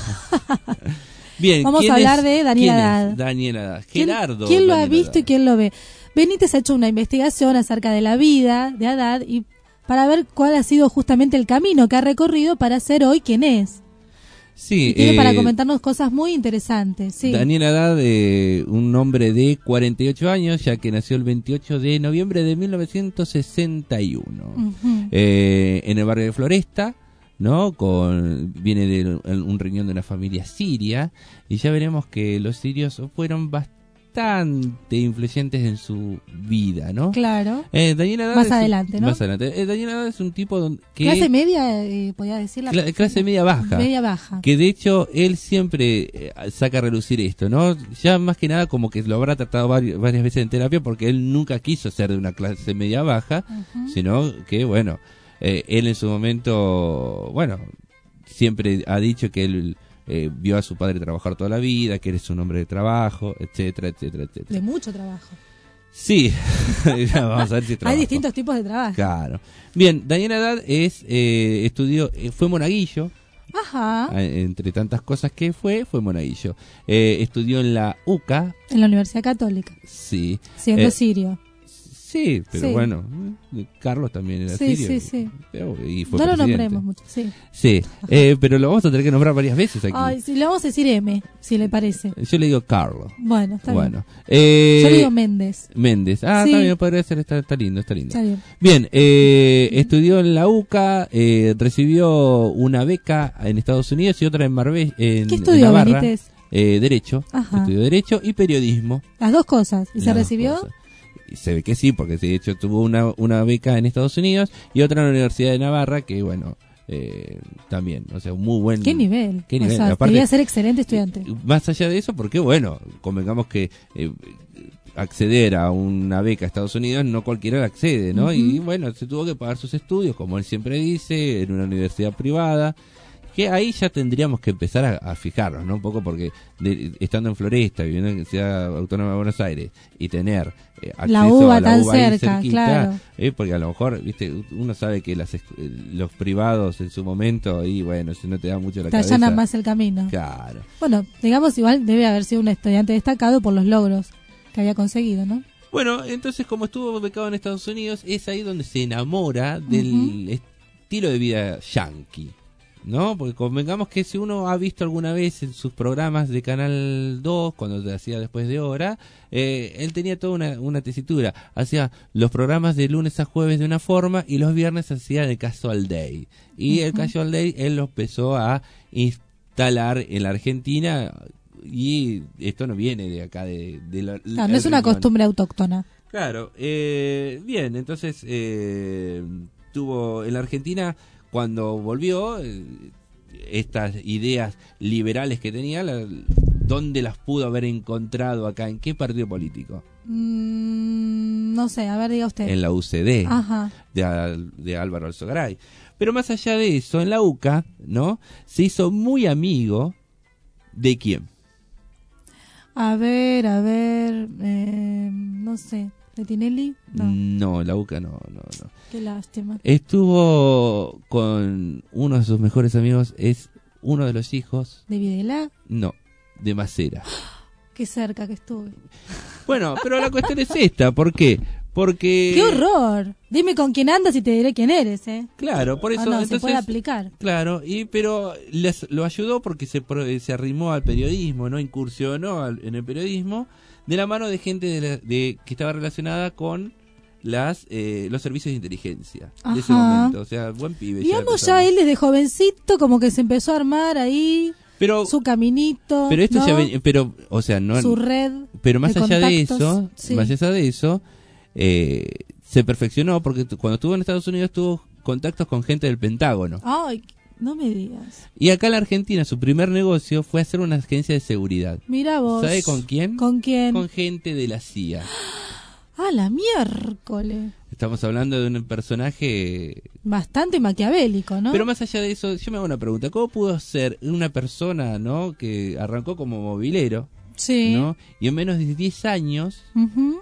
Bien, vamos a hablar de Daniel Haddad. Daniel Haddad. Gerardo. ¿Quién lo ha Daniel visto Haddad. y quién lo ve? Benítez ha hecho una investigación acerca de la vida de Haddad y para ver cuál ha sido justamente el camino que ha recorrido para ser hoy quien es. Sí, y tiene para comentarnos cosas muy interesantes. Sí. Daniel Haddad, un hombre de 48 años, ya que nació el 28 de noviembre de 1961. En el barrio de Floresta, ¿no? Viene de un riñón de una familia siria, y ya veremos que los sirios fueron bastante influyentes en su vida, ¿no? Claro. Daniel Haddad más adelante, ¿no? Más adelante. Daniel Haddad es un tipo que... Clase media, podría decir. Clase media baja. Media baja. Que de hecho él siempre saca a relucir esto, ¿no? Ya más que nada como que lo habrá tratado varias veces en terapia, porque él nunca quiso ser de una clase media baja, sino que, bueno, él en su momento, bueno, siempre ha dicho que él vio a su padre trabajar toda la vida, que eres un hombre de trabajo, etcétera, etcétera, etcétera. De mucho trabajo. Sí, vamos a ver si trabajo. Hay distintos tipos de trabajo. Claro. Bien, Daniel Haddad estudió, fue monaguillo. Ajá. Entre tantas cosas que fue monaguillo. Estudió en la UCA. En la Universidad Católica. Sí. Siendo sirio. Sí, pero bueno, Carlos también era sirio. Sí, sí. Y fue no lo presidente. nombremos mucho, sí. Sí, pero lo vamos a tener que nombrar varias veces aquí. Ay, sí, le vamos a decir M, si le parece. Yo le digo Carlos. Bueno, está bien. Yo le digo Méndez. Méndez. Ah, sí. También podría ser, está lindo, está lindo. Está bien. Bien, estudió en la UCA, recibió una beca en Estados Unidos y otra en Marbella. ¿Qué estudió, Navarra. Benítez? Derecho. Ajá. Estudió Derecho y Periodismo. Las dos cosas. ¿Y Las se dos recibió? cosas. Y se ve que sí, porque de hecho tuvo una beca en Estados Unidos y otra en la Universidad de Navarra, que bueno, también, o sea, un muy buen... ¿Qué nivel? ¿Qué nivel? O sea, Aparte, debía ser excelente estudiante. Más allá de eso, porque bueno, convengamos que acceder a una beca a Estados Unidos no cualquiera accede, ¿no? Y bueno, se tuvo que pagar sus estudios, como él siempre dice, en una universidad privada, que ahí ya tendríamos que empezar a fijarnos, ¿no? Un poco porque estando en Floresta, viviendo en la Ciudad Autónoma de Buenos Aires y tener acceso la UBA a la tan UBA ahí cerca, cerquita, claro. Porque a lo mejor, viste, uno sabe que los privados en su momento, y bueno, si no te da mucho la cabeza, te allanan más el camino. Claro. Bueno, digamos, igual debe haber sido un estudiante destacado por los logros que había conseguido, ¿no? Bueno, entonces como estuvo becado en Estados Unidos, es ahí donde se enamora del estilo de vida yankee, ¿no? Porque convengamos que si uno ha visto alguna vez en sus programas de Canal 2, cuando se hacía Después de Hora, él tenía toda una tesitura. Hacía los programas de lunes a jueves de una forma y los viernes hacía el Casual Day. Y el Casual Day él lo empezó a instalar en la Argentina, y esto no viene de acá, claro, no es una costumbre autóctona. Claro, bien, entonces tuvo en la Argentina, cuando volvió, estas ideas liberales que tenía, ¿dónde las pudo haber encontrado acá? ¿En qué partido político? No sé, a ver, diga usted. En la UCD, ajá, de Álvaro Alzogaray. Pero más allá de eso, en la UCA, ¿no? Se hizo muy amigo de ¿quién? A ver, no sé. ¿De Tinelli? No, la UCA no. Qué lástima. Estuvo con uno de sus mejores amigos, es uno de los hijos... ¿De Videla? No, de Macera. Qué cerca que estuve. Bueno, pero la cuestión es esta, ¿por qué? Porque... ¡Qué horror! Dime con quién andas y te diré quién eres, ¿eh? Claro, por eso... No, entonces, se puede aplicar. Claro, pero lo ayudó porque se arrimó al periodismo, ¿no? Incursionó en el periodismo, de la mano de gente que estaba relacionada con los servicios de inteligencia. Ajá. De ese momento, o sea, buen pibe. Digamos, ya él desde jovencito como que se empezó a armar ahí su caminito, pero esto ¿no? ya pero, o sea, no su red. Pero más de allá contactos, de eso, sí. más allá de eso, se perfeccionó porque cuando estuvo en Estados Unidos tuvo contactos con gente del Pentágono. Ay, no me digas. Y acá en la Argentina su primer negocio fue hacer una agencia de seguridad. Mira vos. ¿Sabe con quién? ¿Con quién? Con gente de la CIA. ¡Ah, la miércoles! Estamos hablando de un personaje... bastante maquiavélico, ¿no? Pero más allá de eso, yo me hago una pregunta. ¿Cómo pudo ser una persona, ¿no? Que arrancó como movilero, sí, ¿no? Y en menos de 10 años...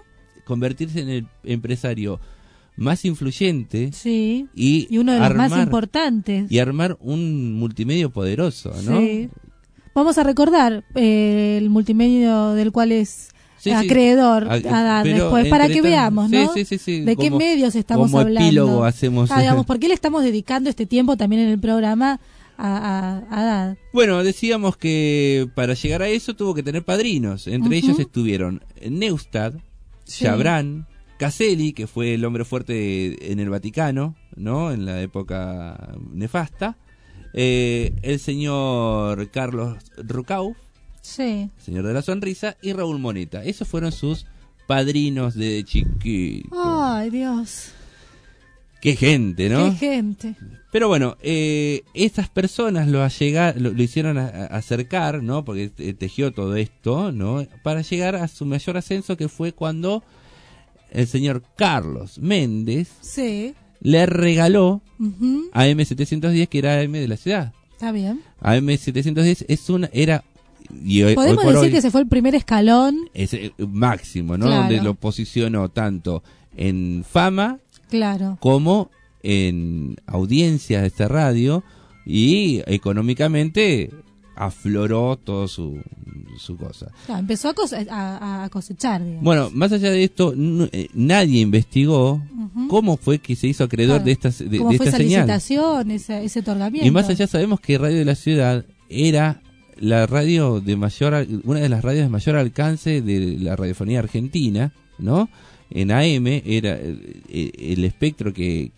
convertirse en el empresario más influyente y uno de los más importantes. Y armar un multimedio poderoso, ¿no? Sí. Vamos a recordar el multimedio del cual es acreedor Haddad después, para que veamos, ¿no? De qué medios estamos hablando. Como epílogo hacemos. Digamos, ¿por qué le estamos dedicando este tiempo también en el programa a Haddad? Bueno, decíamos que para llegar a eso tuvo que tener padrinos. Entre ellos estuvieron Neustadt, Chabrán, Caselli, que fue el hombre fuerte en el Vaticano, ¿no? En la época nefasta. El señor Carlos Rucauf, señor de la sonrisa, y Raúl Moneta. Esos fueron sus padrinos de chiquito. Ay, Dios. Qué gente, ¿no? Qué gente. Pero bueno, estas personas lo hicieron acercar, ¿no? Porque tejió todo esto, ¿no? Para llegar a su mayor ascenso, que fue cuando el señor Carlos Méndez le regaló AM710, que era AM de la ciudad. Está bien. AM710 era... Podemos decir que ese fue el primer escalón. Es máximo, ¿no? Claro. Donde lo posicionó tanto en fama como en audiencias de esta radio, y económicamente afloró todo su cosa. Claro, empezó a cosechar, digamos. Bueno, más allá de esto, nadie investigó cómo fue que se hizo acreedor de esta señal. ¿Cómo fue esa licitación, ese otorgamiento? Y más allá sabemos que Radio de la Ciudad era la radio una de las radios de mayor alcance de la radiofonía argentina, ¿no? En AM era el espectro que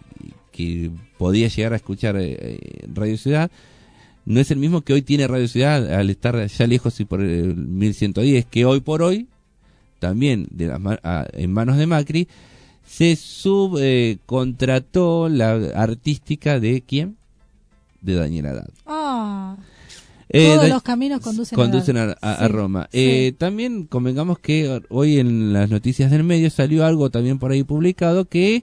podía llegar a escuchar Radio Ciudad. No es el mismo que hoy tiene Radio Ciudad, al estar ya lejos y por el 1110, que hoy por hoy, también en manos de Macri, se subcontrató la artística de ¿quién? De Daniel Haddad. Todos los caminos conducen a Roma. También convengamos que hoy en las noticias del medio salió algo también por ahí publicado, que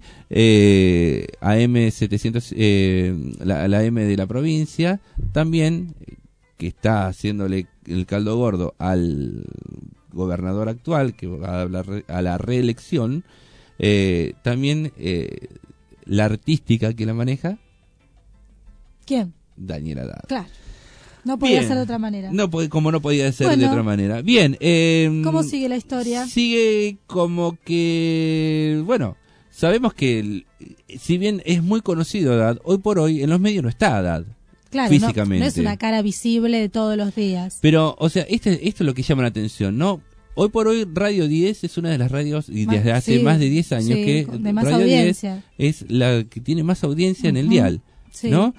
AM700, la AM de la provincia, también, que está haciéndole el caldo gordo al gobernador actual, que va a la reelección, también la artística que la maneja. ¿Quién? Daniel Haddad. Claro. No podía ser de otra manera. Como no podía ser de otra manera. Bien. ¿Cómo sigue la historia? Sigue como que... Bueno, sabemos que si bien es muy conocido Haddad, hoy por hoy en los medios no está Haddad. Claro, físicamente. No es una cara visible de todos los días. Pero, o sea, esto es lo que llama la atención, ¿no? Hoy por hoy Radio 10 es una de las radios, y desde hace más de 10 años, que de más Radio audiencia. 10 es la que tiene más audiencia en el dial, ¿no?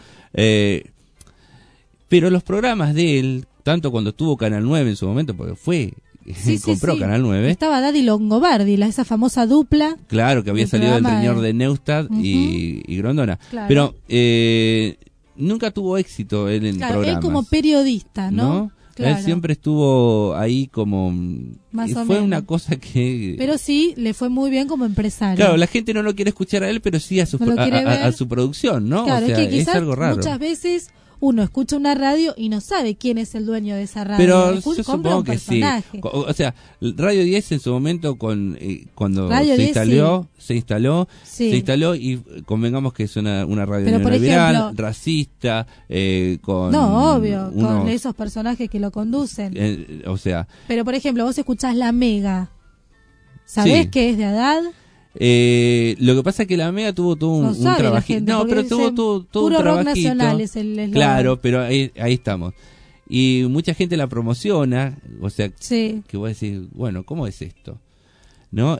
Pero los programas de él, tanto cuando tuvo Canal 9 en su momento, porque compró Canal 9. Estaba Daddy Longobardi, esa famosa dupla. Claro, que había salido del señor de Neustadt y Grondona. Claro. Pero nunca tuvo éxito él en programas. Él como periodista, ¿no? Claro. Él siempre estuvo ahí como... fue una cosa que... Pero sí, le fue muy bien como empresario. Claro, la gente no lo quiere escuchar a él, pero sí a su producción, ¿no? Claro, o sea, es que quizás algo raro. Muchas veces uno escucha una radio y no sabe quién es el dueño de esa radio. Pero yo supongo que sí. O sea, Radio 10 en su momento cuando se instaló y convengamos que es una radio neoliberal, racista, con... No, obvio, con esos personajes que lo conducen. Pero por ejemplo, vos escuchás La Mega. ¿Sabés que es de Haddad? Lo que pasa es que la Mega tuvo un trabajito. No, pero tuvo un puro trabajito. Rock nacional es el claro, pero ahí estamos. Y mucha gente la promociona, o sea, que vos decís, bueno, ¿cómo es esto? ¿No?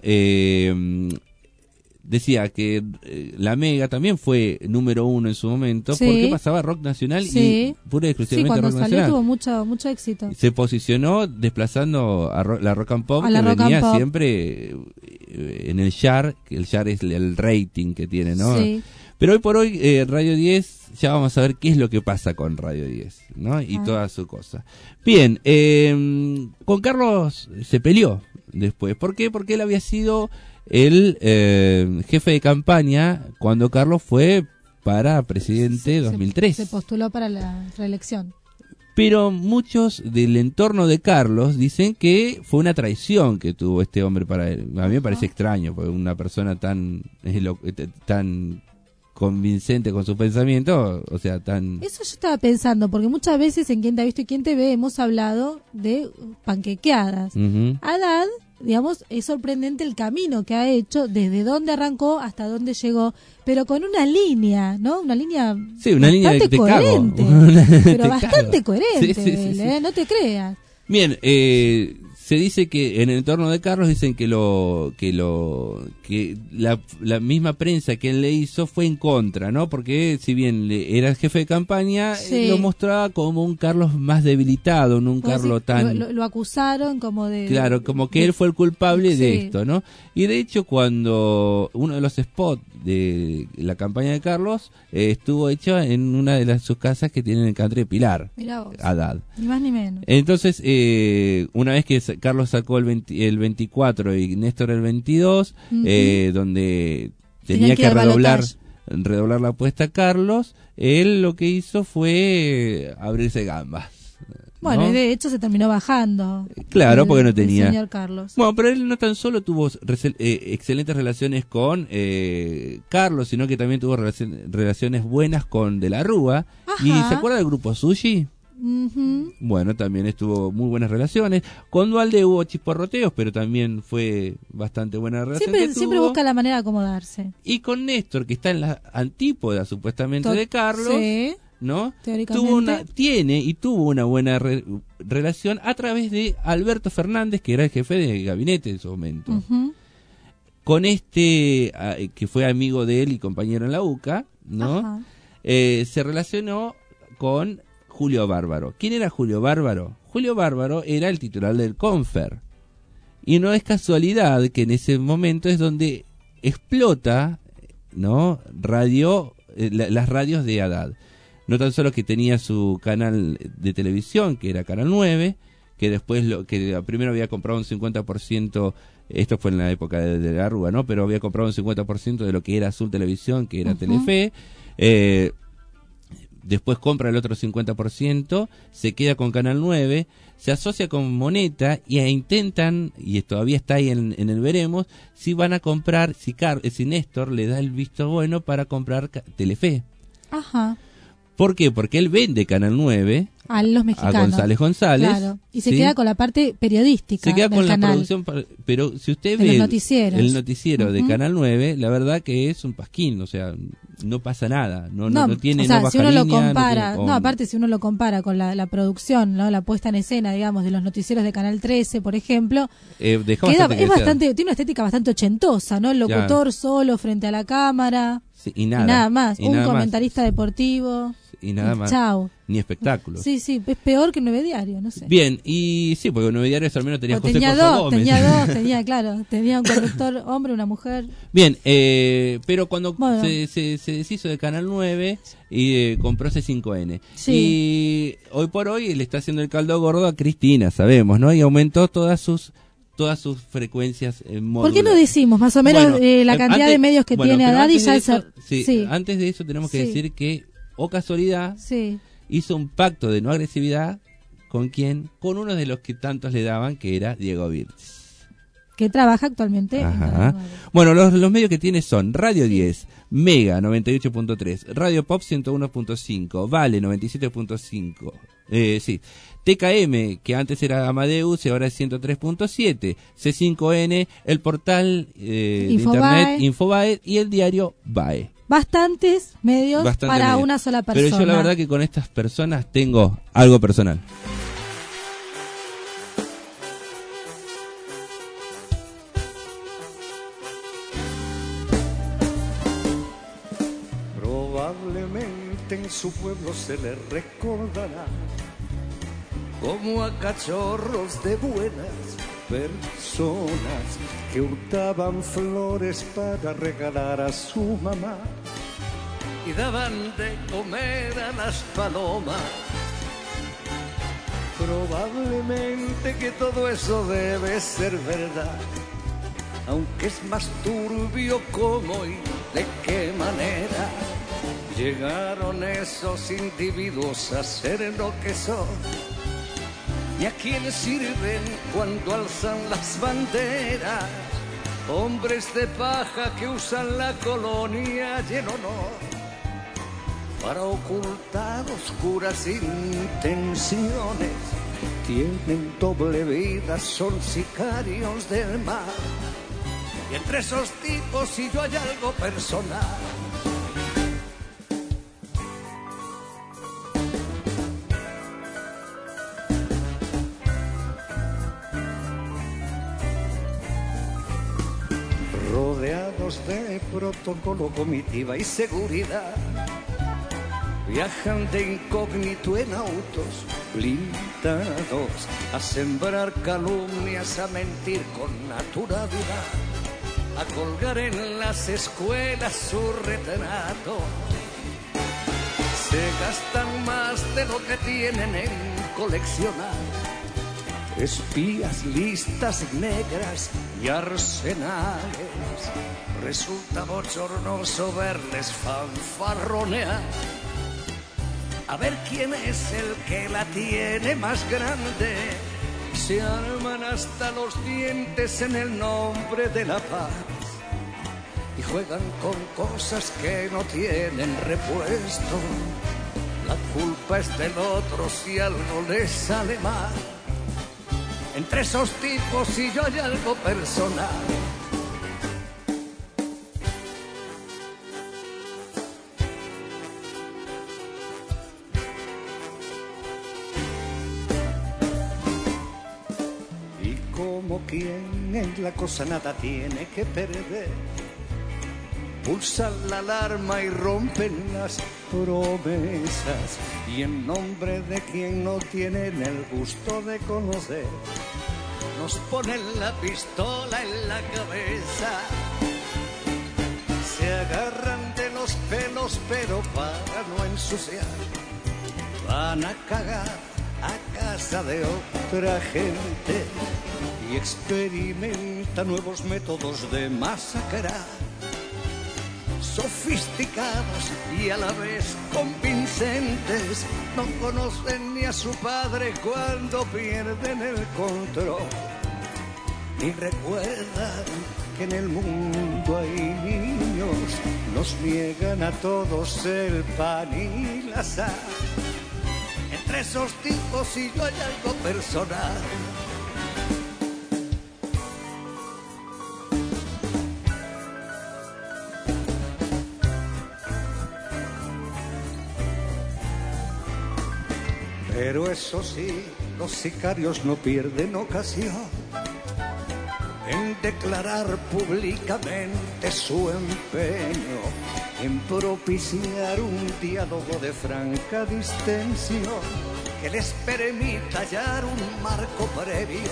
Decía que la Mega también fue número 1 en su momento, porque pasaba rock nacional y pura y exclusivamente rock nacional. Cuando salió tuvo mucho éxito. Se posicionó desplazando a la Rock and Pop, que venía siempre en el share, que el share es el rating que tiene, ¿no? Sí. Pero hoy por hoy Radio 10, ya vamos a ver qué es lo que pasa con Radio 10, ¿no? Y toda su cosa. Bien, con Carlos se peleó después. ¿Por qué? Porque él había sido el jefe de campaña cuando Carlos fue para presidente 2003. Se postuló para la reelección. Pero muchos del entorno de Carlos dicen que fue una traición que tuvo este hombre para él. A mí me parece extraño, porque una persona tan convincente con sus pensamientos, o sea, tan... Eso yo estaba pensando, porque muchas veces en Quién te ha visto y quién te ve hemos hablado de panquequeadas. Haddad, digamos, es sorprendente el camino que ha hecho, desde dónde arrancó hasta dónde llegó, pero con una línea, ¿no? Una línea bastante coherente, pero bastante coherente, Sí. no te creas. Bien, se dice que en el entorno de Carlos dicen que la misma prensa que él le hizo fue en contra, ¿no? Porque si bien era el jefe de campaña, lo mostraba como un Carlos más debilitado, no un Carlos tan... Lo acusaron como de... Claro, como que él fue el culpable de esto, ¿no? Y de hecho, cuando uno de los spots de la campaña de Carlos estuvo hecho en una de sus casas que tienen en Country de Pilar, Haddad. Ni más ni menos. Entonces, una vez que Carlos sacó el 24 y Néstor el 22, donde tenía que redoblar la apuesta a Carlos, él lo que hizo fue abrirse gambas. Bueno, ¿no? y de hecho se terminó bajando. Claro, porque no tenía. El señor Carlos. Bueno, pero él no tan solo tuvo excelentes relaciones con Carlos, sino que también tuvo relaciones buenas con De la Rúa. Ajá. ¿Y se acuerda del grupo Sushi? Uh-huh. Bueno, también estuvo muy buenas relaciones. Con Duhalde hubo chisporroteos, pero también fue bastante buena relación. Siempre busca la manera de acomodarse. Y con Néstor, que está en la antípoda supuestamente de Carlos, sí, ¿no? Teóricamente. Tuvo una buena relación a través de Alberto Fernández, que era el jefe de gabinete en su momento. Uh-huh. Con que fue amigo de él y compañero en la UCA, ¿no? Se relacionó con Julio Bárbaro. ¿Quién era Julio Bárbaro? Julio Bárbaro era el titular del Confer. Y no es casualidad que en ese momento es donde explota, ¿no? Las radios de Haddad. No tan solo que tenía su canal de televisión, que era Canal 9, que después primero había comprado un 50%, esto fue en la época de la Rúa, ¿no? Pero había comprado un 50% de lo que era Azul Televisión, que era Telefe. Después compra el otro 50%, se queda con Canal 9, se asocia con Moneta y intentan, y todavía está ahí en el veremos, si van a comprar, si Néstor le da el visto bueno para comprar Telefe. Ajá. ¿Por qué? Porque él vende Canal 9 a los mexicanos, a González González. Claro. Y se queda con la parte periodística. Se queda con canal. La producción, pero si usted ve el noticiero de Canal 9, la verdad que es un pasquín, o sea, no pasa nada, no tiene, o sea, no baja si uno línea, lo compara, aparte si uno lo compara con la producción, ¿no? La puesta en escena, digamos, de los noticieros de Canal 13, por ejemplo, tiene una estética bastante ochentosa, ¿no? El locutor solo frente a la cámara. Sí, y nada más. Un comentarista deportivo. Y nada más. Chao. Ni espectáculo. Sí, es peor que 9 Diario, no sé. Bien, y sí, porque 9 Diarios al menos tenía José tenía Coso dos, Gómez. tenía un conductor hombre, una mujer. Bien, pero cuando se deshizo de Canal 9 y compró C5N. Sí. Y hoy por hoy le está haciendo el caldo gordo a Cristina, sabemos, ¿no? Y aumentó todas sus frecuencias módulas. ¿Por qué no decimos más o menos la cantidad de medios que tiene Haddad y ya antes de eso tenemos que decir que, casualidad, hizo un pacto de no agresividad ¿con quién? Con uno de los que tantos le daban, que era Diego Virtes. Que trabaja actualmente. Bueno, los medios que tiene son Radio 10, Mega 98.3, Radio Pop 101.5, Vale 97.5, TKM, que antes era Amadeus y ahora es 103.7, C5N, el portal de internet Infobae y el diario Bae. Bastantes medios para una sola persona. Pero yo la verdad que con estas personas tengo algo personal. Probablemente en su pueblo se le recordará como a cachorros de buenas personas que hurtaban flores para regalar a su mamá y daban de comer a las palomas. Probablemente que todo eso debe ser verdad, aunque es más turbio cómo y de qué manera. Llegaron esos individuos a ser lo que son. ¿Y a quiénes sirven cuando alzan las banderas? Hombres de paja que usan la colonia y el honor para ocultar oscuras intenciones. Tienen doble vida, son sicarios del mar. Y entre esos tipos y yo hay algo personal. Rodeados de protocolo, comitiva y seguridad, viajan de incógnito en autos blindados a sembrar calumnias, a mentir con naturalidad, a colgar en las escuelas su retrato. Se gastan más de lo que tienen en coleccionar espías, listas negras y arsenales. Resulta bochornoso verles fanfarronear, a ver quién es el que la tiene más grande. Se arman hasta los dientes en el nombre de la paz y juegan con cosas que no tienen repuesto. La culpa es del otro si algo les sale mal. Entre esos tipos y yo hay algo personal. Y como quien en la cosa nada tiene que perder, pulsan la alarma y rompen las promesas, y en nombre de quien no tienen el gusto de conocer, nos ponen la pistola en la cabeza. Se agarran de los pelos pero para no ensuciar, van a cagar a casa de otra gente y experimentan nuevos métodos de masacrar, sofisticados y a la vez convincentes. No conocen ni a su padre cuando pierden el control, ni recuerdan que en el mundo hay niños. Nos niegan a todos el pan y la sal. Entre esos tipos y yo hay algo personal. Pero eso sí, los sicarios no pierden ocasión en declarar públicamente su empeño en propiciar un diálogo de franca distensión que les permita hallar un marco previo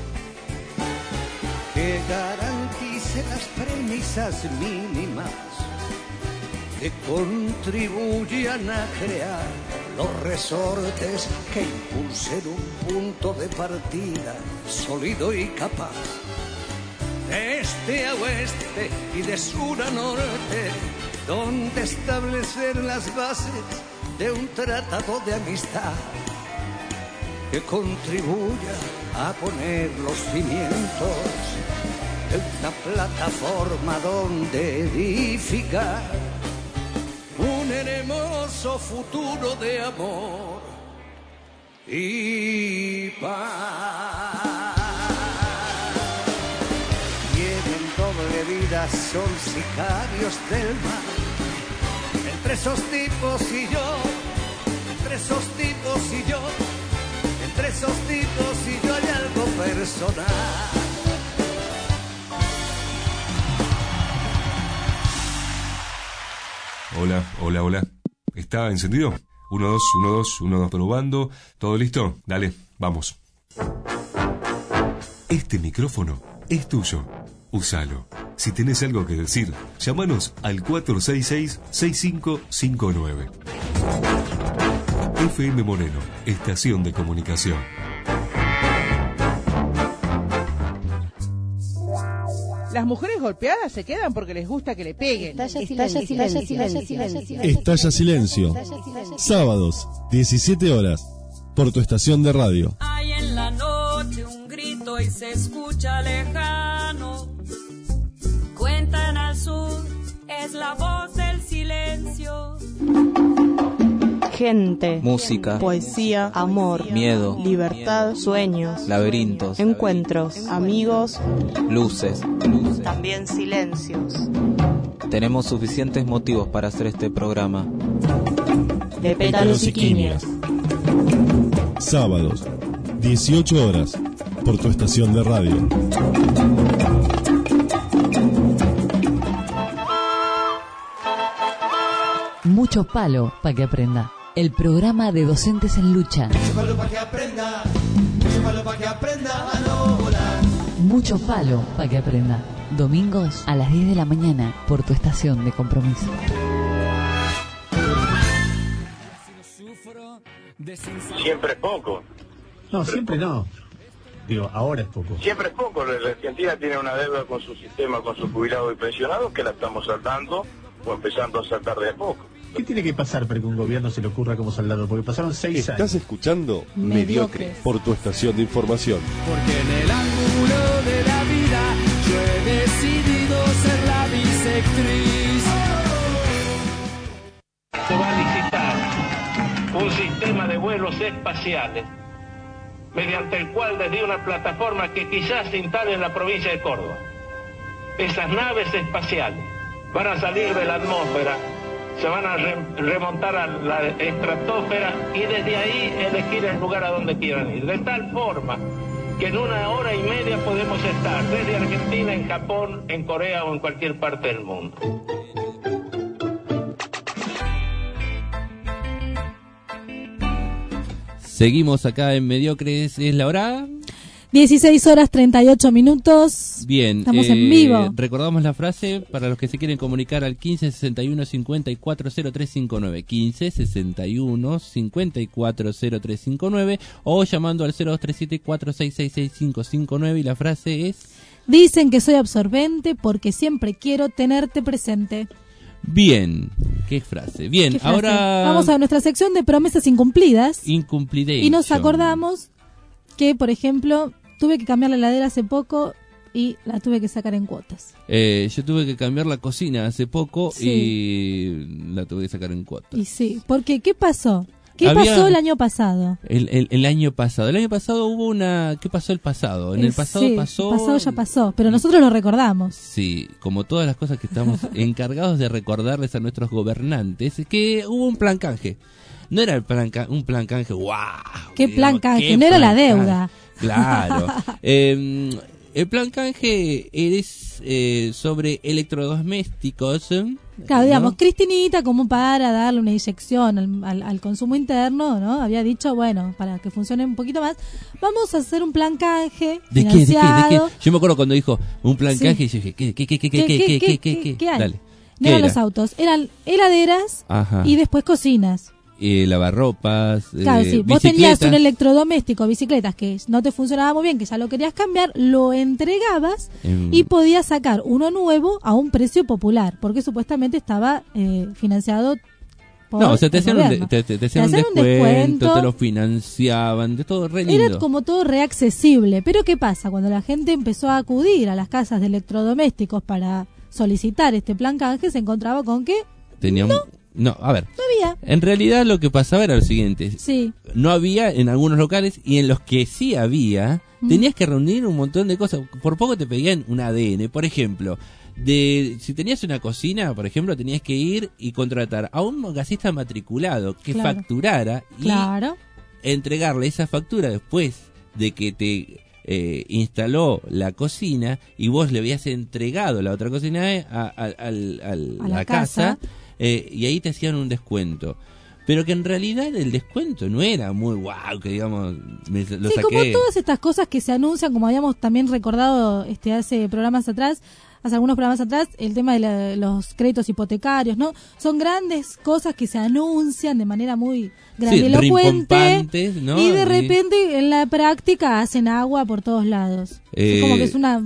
que garantice las premisas mínimas que contribuyan a crear los resortes que impulsen un punto de partida sólido y capaz, de este a oeste y de sur a norte, donde establecer las bases de un tratado de amistad que contribuya a poner los cimientos de una plataforma donde edificar un hermoso futuro de amor y paz. Tienen doble vida, son sicarios del mar. Entre esos tipos y yo, entre esos tipos y yo, entre esos tipos y yo hay algo personal. Hola, hola, hola. ¿Está encendido? 1, 2, 1, 2, 1, 2, probando. ¿Todo listo? Dale, vamos. Este micrófono es tuyo. Úsalo. Si tenés algo que decir, llámanos al 466-6559. FM Moreno, estación de comunicación. Las mujeres golpeadas se quedan porque les gusta que le peguen. Estalla Silencio. Sábados, 17 horas. Por tu estación de radio. Hay en la noche un grito y se escucha lejano. Cuentan al sur, es la voz del silencio. Gente, música, poesía, amor, miedo, libertad, sueños, laberintos, encuentros, amigos, luces, también silencios. Tenemos suficientes motivos para hacer este programa. De pétalos y quimias. Sábados, 18 horas. Por tu estación de radio. Mucho palo para que aprenda. El programa de docentes en lucha. Mucho palo para que aprenda. Mucho palo para que aprenda a no volar. Mucho palo para que aprenda. Domingos a las 10 de la mañana por tu estación de compromiso. Siempre es poco. No, siempre no. Digo, ahora es poco. Siempre es poco. La Argentina tiene una deuda con su sistema, con sus jubilados y pensionados, que la estamos saldando o empezando a saldar de a poco. ¿Qué tiene que pasar para que un gobierno se le ocurra como saldarlo? Porque pasaron 6 años. Estás escuchando Mediocre por tu estación de información. Porque en el ángulo de la vida yo he decidido ser la bisectriz. Se va a licitar un sistema de vuelos espaciales mediante el cual desde una plataforma que quizás se instale en la provincia de Córdoba, esas naves espaciales van a salir de la atmósfera, se van a remontar a la estratosfera y desde ahí elegir el lugar a donde quieran ir. De tal forma que en 1 hora y media podemos estar desde Argentina, en Japón, en Corea o en cualquier parte del mundo. Seguimos acá en Mediocres, ¿es la hora? 16 horas 38 minutos. Bien. Estamos en vivo. Recordamos la frase para los que se quieren comunicar al 15 61 54 0359. 15 61 54 0359 o llamando al 0237 466 6559 y la frase es: dicen que soy absorbente porque siempre quiero tenerte presente. Bien, qué frase. Bien, ¿Qué frase? Ahora vamos a nuestra sección de promesas incumplidas. Incumplidation. Y nos acordamos que, por ejemplo, tuve que cambiar la heladera hace poco y la tuve que sacar en cuotas. Yo tuve que cambiar la cocina hace poco Sí. y la tuve que sacar en cuotas. Y sí, porque ¿qué pasó? ¿Qué pasó el año pasado? El año pasado. El año pasado hubo una... ¿Qué pasó el pasado? En el pasado sí, pasó... El pasado ya pasó, pero nosotros lo recordamos. Sí, como todas las cosas que estamos encargados de recordarles a nuestros gobernantes, es que hubo un plan canje. No era un plan canje, ¡wow! ¿Qué plan canje? No era la deuda. Claro. El plan canje es sobre electrodomésticos. Claro, digamos, Cristinita, como para darle una inyección al consumo interno, ¿no? Había dicho, bueno, para que funcione un poquito más, vamos a hacer un plan canje ¿De financiado. qué? Yo me acuerdo cuando dijo un plan Sí. canje y yo dije, ¿qué hay? Dale. No eran los autos, eran heladeras. Ajá. Y después cocinas. Lavarropas, Claro, sí. Vos tenías un electrodoméstico, bicicletas, que no te funcionaba muy bien, que ya lo querías cambiar, lo entregabas y podías sacar uno nuevo a un precio popular, porque supuestamente estaba financiado por No, o sea, te el hacían gobierno. un descuento, te lo financiaban, de todo re lindo. Era como todo reaccesible. Pero ¿qué pasa? Cuando la gente empezó a acudir a las casas de electrodomésticos para solicitar este plan canje, se encontraba con que No, a ver. no había. En realidad lo que pasaba era lo siguiente. Sí. No había en algunos locales y en los que sí había, tenías que reunir un montón de cosas. Por poco te pedían un ADN, por ejemplo. Si tenías una cocina, por ejemplo, tenías que ir y contratar a un gasista matriculado que facturara y entregarle esa factura después de que te instaló la cocina y vos le habías entregado la otra cocina a la casa. Y ahí te hacían un descuento. Pero que en realidad el descuento no era muy guau, que digamos, lo saqué. Como todas estas cosas que se anuncian, como habíamos también recordado hace algunos programas atrás, el tema de los créditos hipotecarios, ¿no? Son grandes cosas que se anuncian de manera muy grandilocuente, ¿no? Y de repente en la práctica hacen agua por todos lados. Como que es una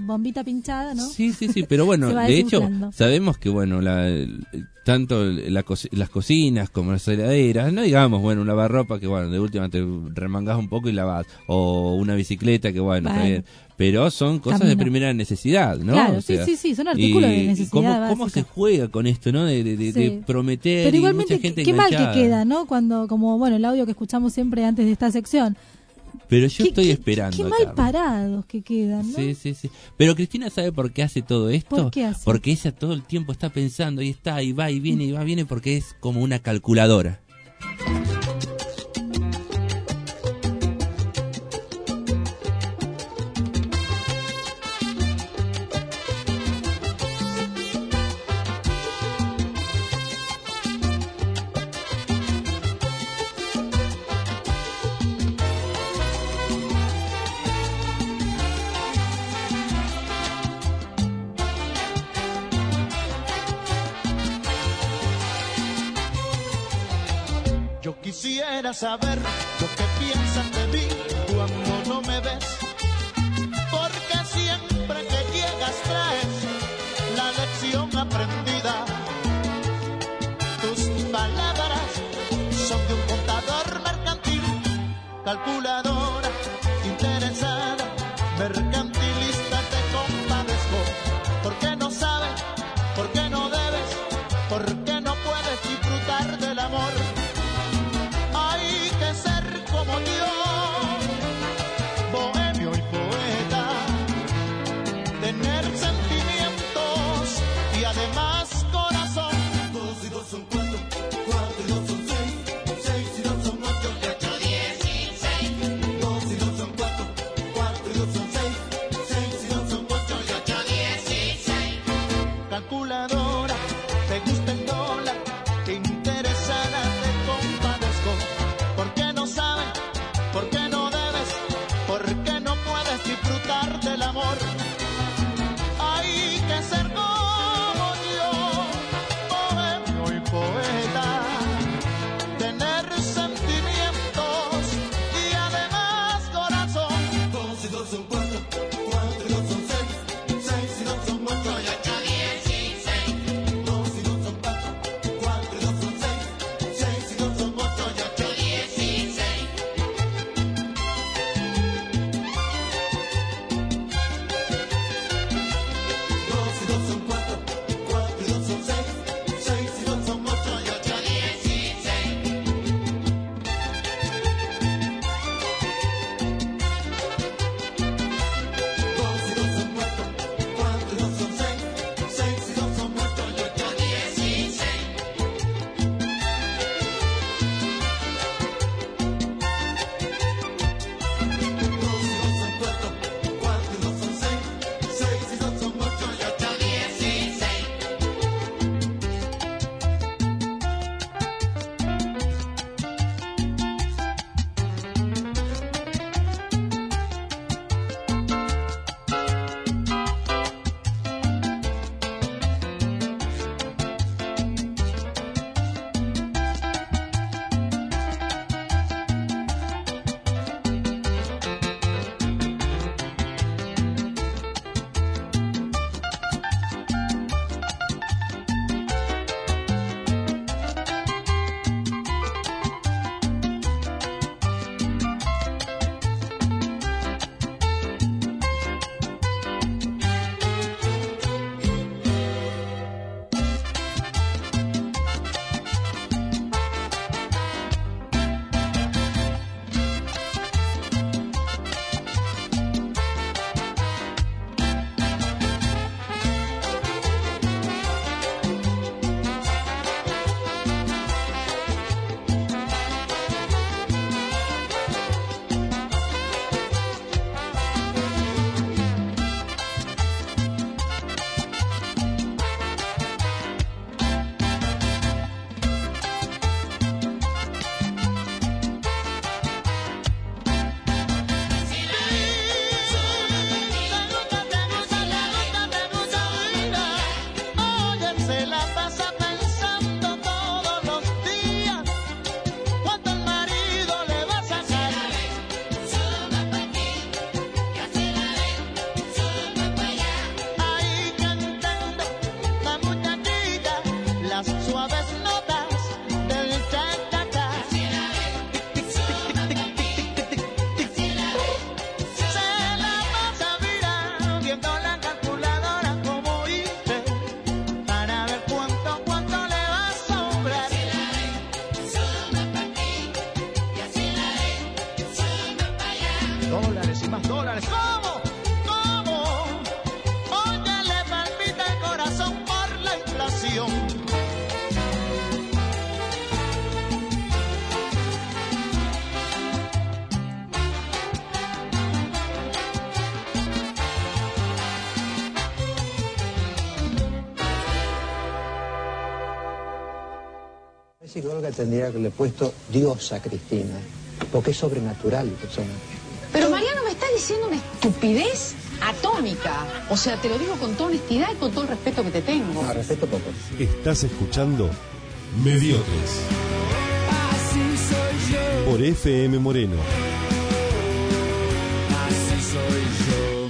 bombita pinchada, ¿no? Sí, pero bueno, Se va de hecho, desinflando. sabemos que, bueno, tanto las cocinas como las heladeras, no digamos, bueno, un lavarropa que, bueno, de última te remangás un poco y lavás, o una bicicleta que, bueno, está bien, pero son cosas de primera necesidad, ¿no? Claro, o sea, sí, son artículos de necesidad ¿Cómo se juega con esto, no? De prometer. Pero igualmente, y mucha gente qué mal enganchada. que queda, ¿no? Cuando, como, bueno, el audio que escuchamos siempre antes de esta sección. Pero yo estoy esperando. Qué mal parados que quedan, ¿no? Sí. Pero Cristina sabe por qué hace todo esto. ¿Por qué hace? Porque ella todo el tiempo está pensando y está y va y viene porque es como una calculadora. Yo quisiera saber lo que piensas de mí cuando no me ves, porque siempre que llegas traes la lección aprendida. Tus palabras son de un contador mercantil, calculadora, interesada, mercantilista. Te compadezco, porque no sabes, porque no debes, porque no puedes disfrutar del amor. Hay que ser como yo, bohemio y poeta, tener sentimientos y además las suaves notas del cha-cha-cha. Se la pasa mirando, viendo la calculadora como hice, para ver cuánto le va a sobrar. Dólares y más dólares. ¿Cómo? Oye, le palpita el corazón por la inflación. Parece que Olga tendría que haberle puesto Dios a Cristina, porque es sobrenatural. Pero Mariano, me está diciendo una estupidez atómica. O sea, te lo digo con toda honestidad y con todo el respeto que te tengo. No, respeto poco. Estás escuchando Mediocres Así soy yo. por FM Moreno. Así soy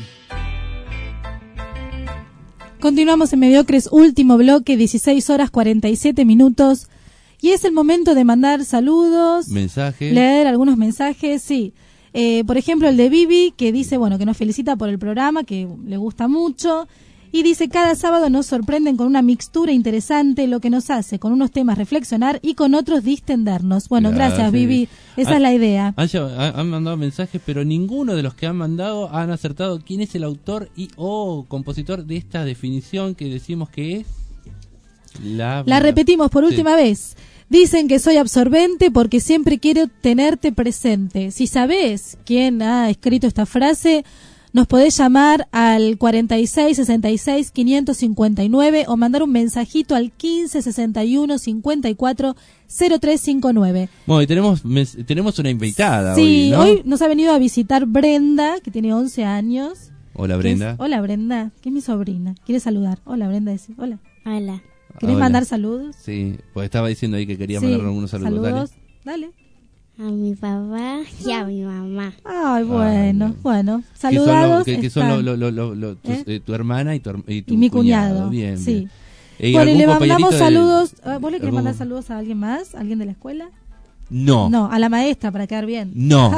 yo. Continuamos en Mediocres, último bloque, 16 horas 47 minutos. Y es el momento de mandar saludos, mensajes, leer algunos mensajes, sí. Por ejemplo, el de Vivi, que dice, bueno, que nos felicita por el programa, que le gusta mucho. Y dice, cada sábado nos sorprenden con una mixtura interesante, lo que nos hace con unos temas reflexionar y con otros distendernos. Bueno, gracias Vivi, esa es la idea. Han mandado mensajes, pero ninguno de los que han mandado han acertado quién es el autor y o compositor de esta definición que decimos que es... La repetimos por última vez. Dicen que soy absorbente porque siempre quiero tenerte presente. Si sabés quién ha escrito esta frase, nos podés llamar al 46 66 559 o mandar un mensajito al 15 61 54 0359. Bueno, y tenemos una invitada sí, hoy, ¿no? Hoy nos ha venido a visitar Brenda, que tiene 11 años. Hola, Brenda. Hola, Brenda, que es mi sobrina. ¿Quiere saludar? Hola, Brenda, dice. Hola. Hola. ¿Querés mandar saludos? Sí, pues estaba diciendo ahí que quería mandar algunos saludos. Dale. A mi papá y a mi mamá. Ay, bueno. Saludados. Que son tu hermana y tu mi cuñado. Bien, sí. Bien. Bueno, y le mandamos saludos. ¿Vos le querés mandar saludos a alguien más? ¿Alguien de la escuela? No. No, a la maestra para quedar bien. No.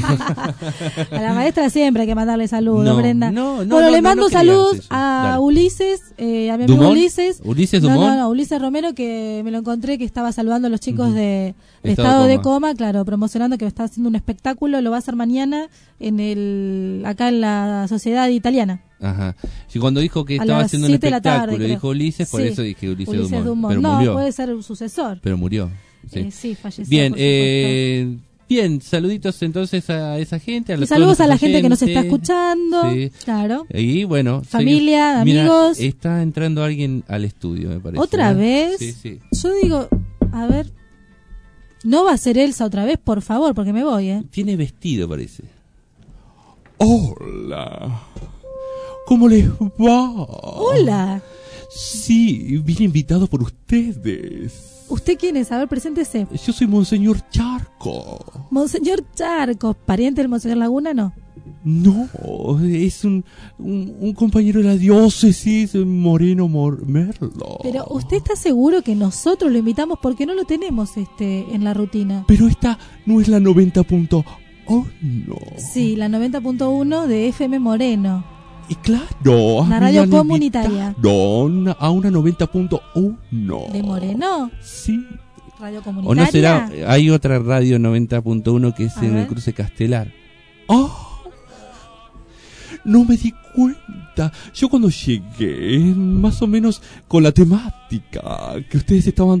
A la maestra siempre hay que mandarle saludos, no, Brenda. Bueno, le mando saludos a Ulises, a mi amigo ¿Dumont? Ulises. ¿Ulises Dumont? No, Ulises Romero, que me lo encontré, que estaba saludando a los chicos de Estado de Coma, claro, promocionando que está haciendo un espectáculo, lo va a hacer mañana acá en la Sociedad Italiana. Ajá. Sí, cuando dijo que estaba haciendo un espectáculo, dijo Ulises, por eso dije Ulises Dumont. Pero no, murió. puede ser un sucesor. Pero murió. Sí, falleció. Bien, saluditos entonces a esa gente. Y saludos a la gente que nos está escuchando. Sí. Claro. Y bueno, familia, amigos. Mira, está entrando alguien al estudio, me parece. ¿Otra vez? Sí. Yo digo, a ver, no va a ser Elsa otra vez, por favor, porque me voy, Tiene vestido, parece. Hola. ¿Cómo les va? Hola. Sí, vine invitado por ustedes. ¿Usted quién es? A ver, preséntese. Yo soy Monseñor Charco. Monseñor Charco, ¿pariente del Monseñor Laguna, no? No, es un compañero de la diócesis, Moreno Merlo. Pero ¿usted está seguro que nosotros lo invitamos? Porque no lo tenemos en la rutina. Pero esta no es la 90.1. Sí, la 90.1 de FM Moreno. Y claro, una radio comunitaria. A una 90.1. ¿De Moreno? Sí. Radio comunitaria. ¿O no será? Hay otra radio 90.1 que es en el cruce Castelar. No me di cuenta. Yo cuando llegué, más o menos con la temática que ustedes estaban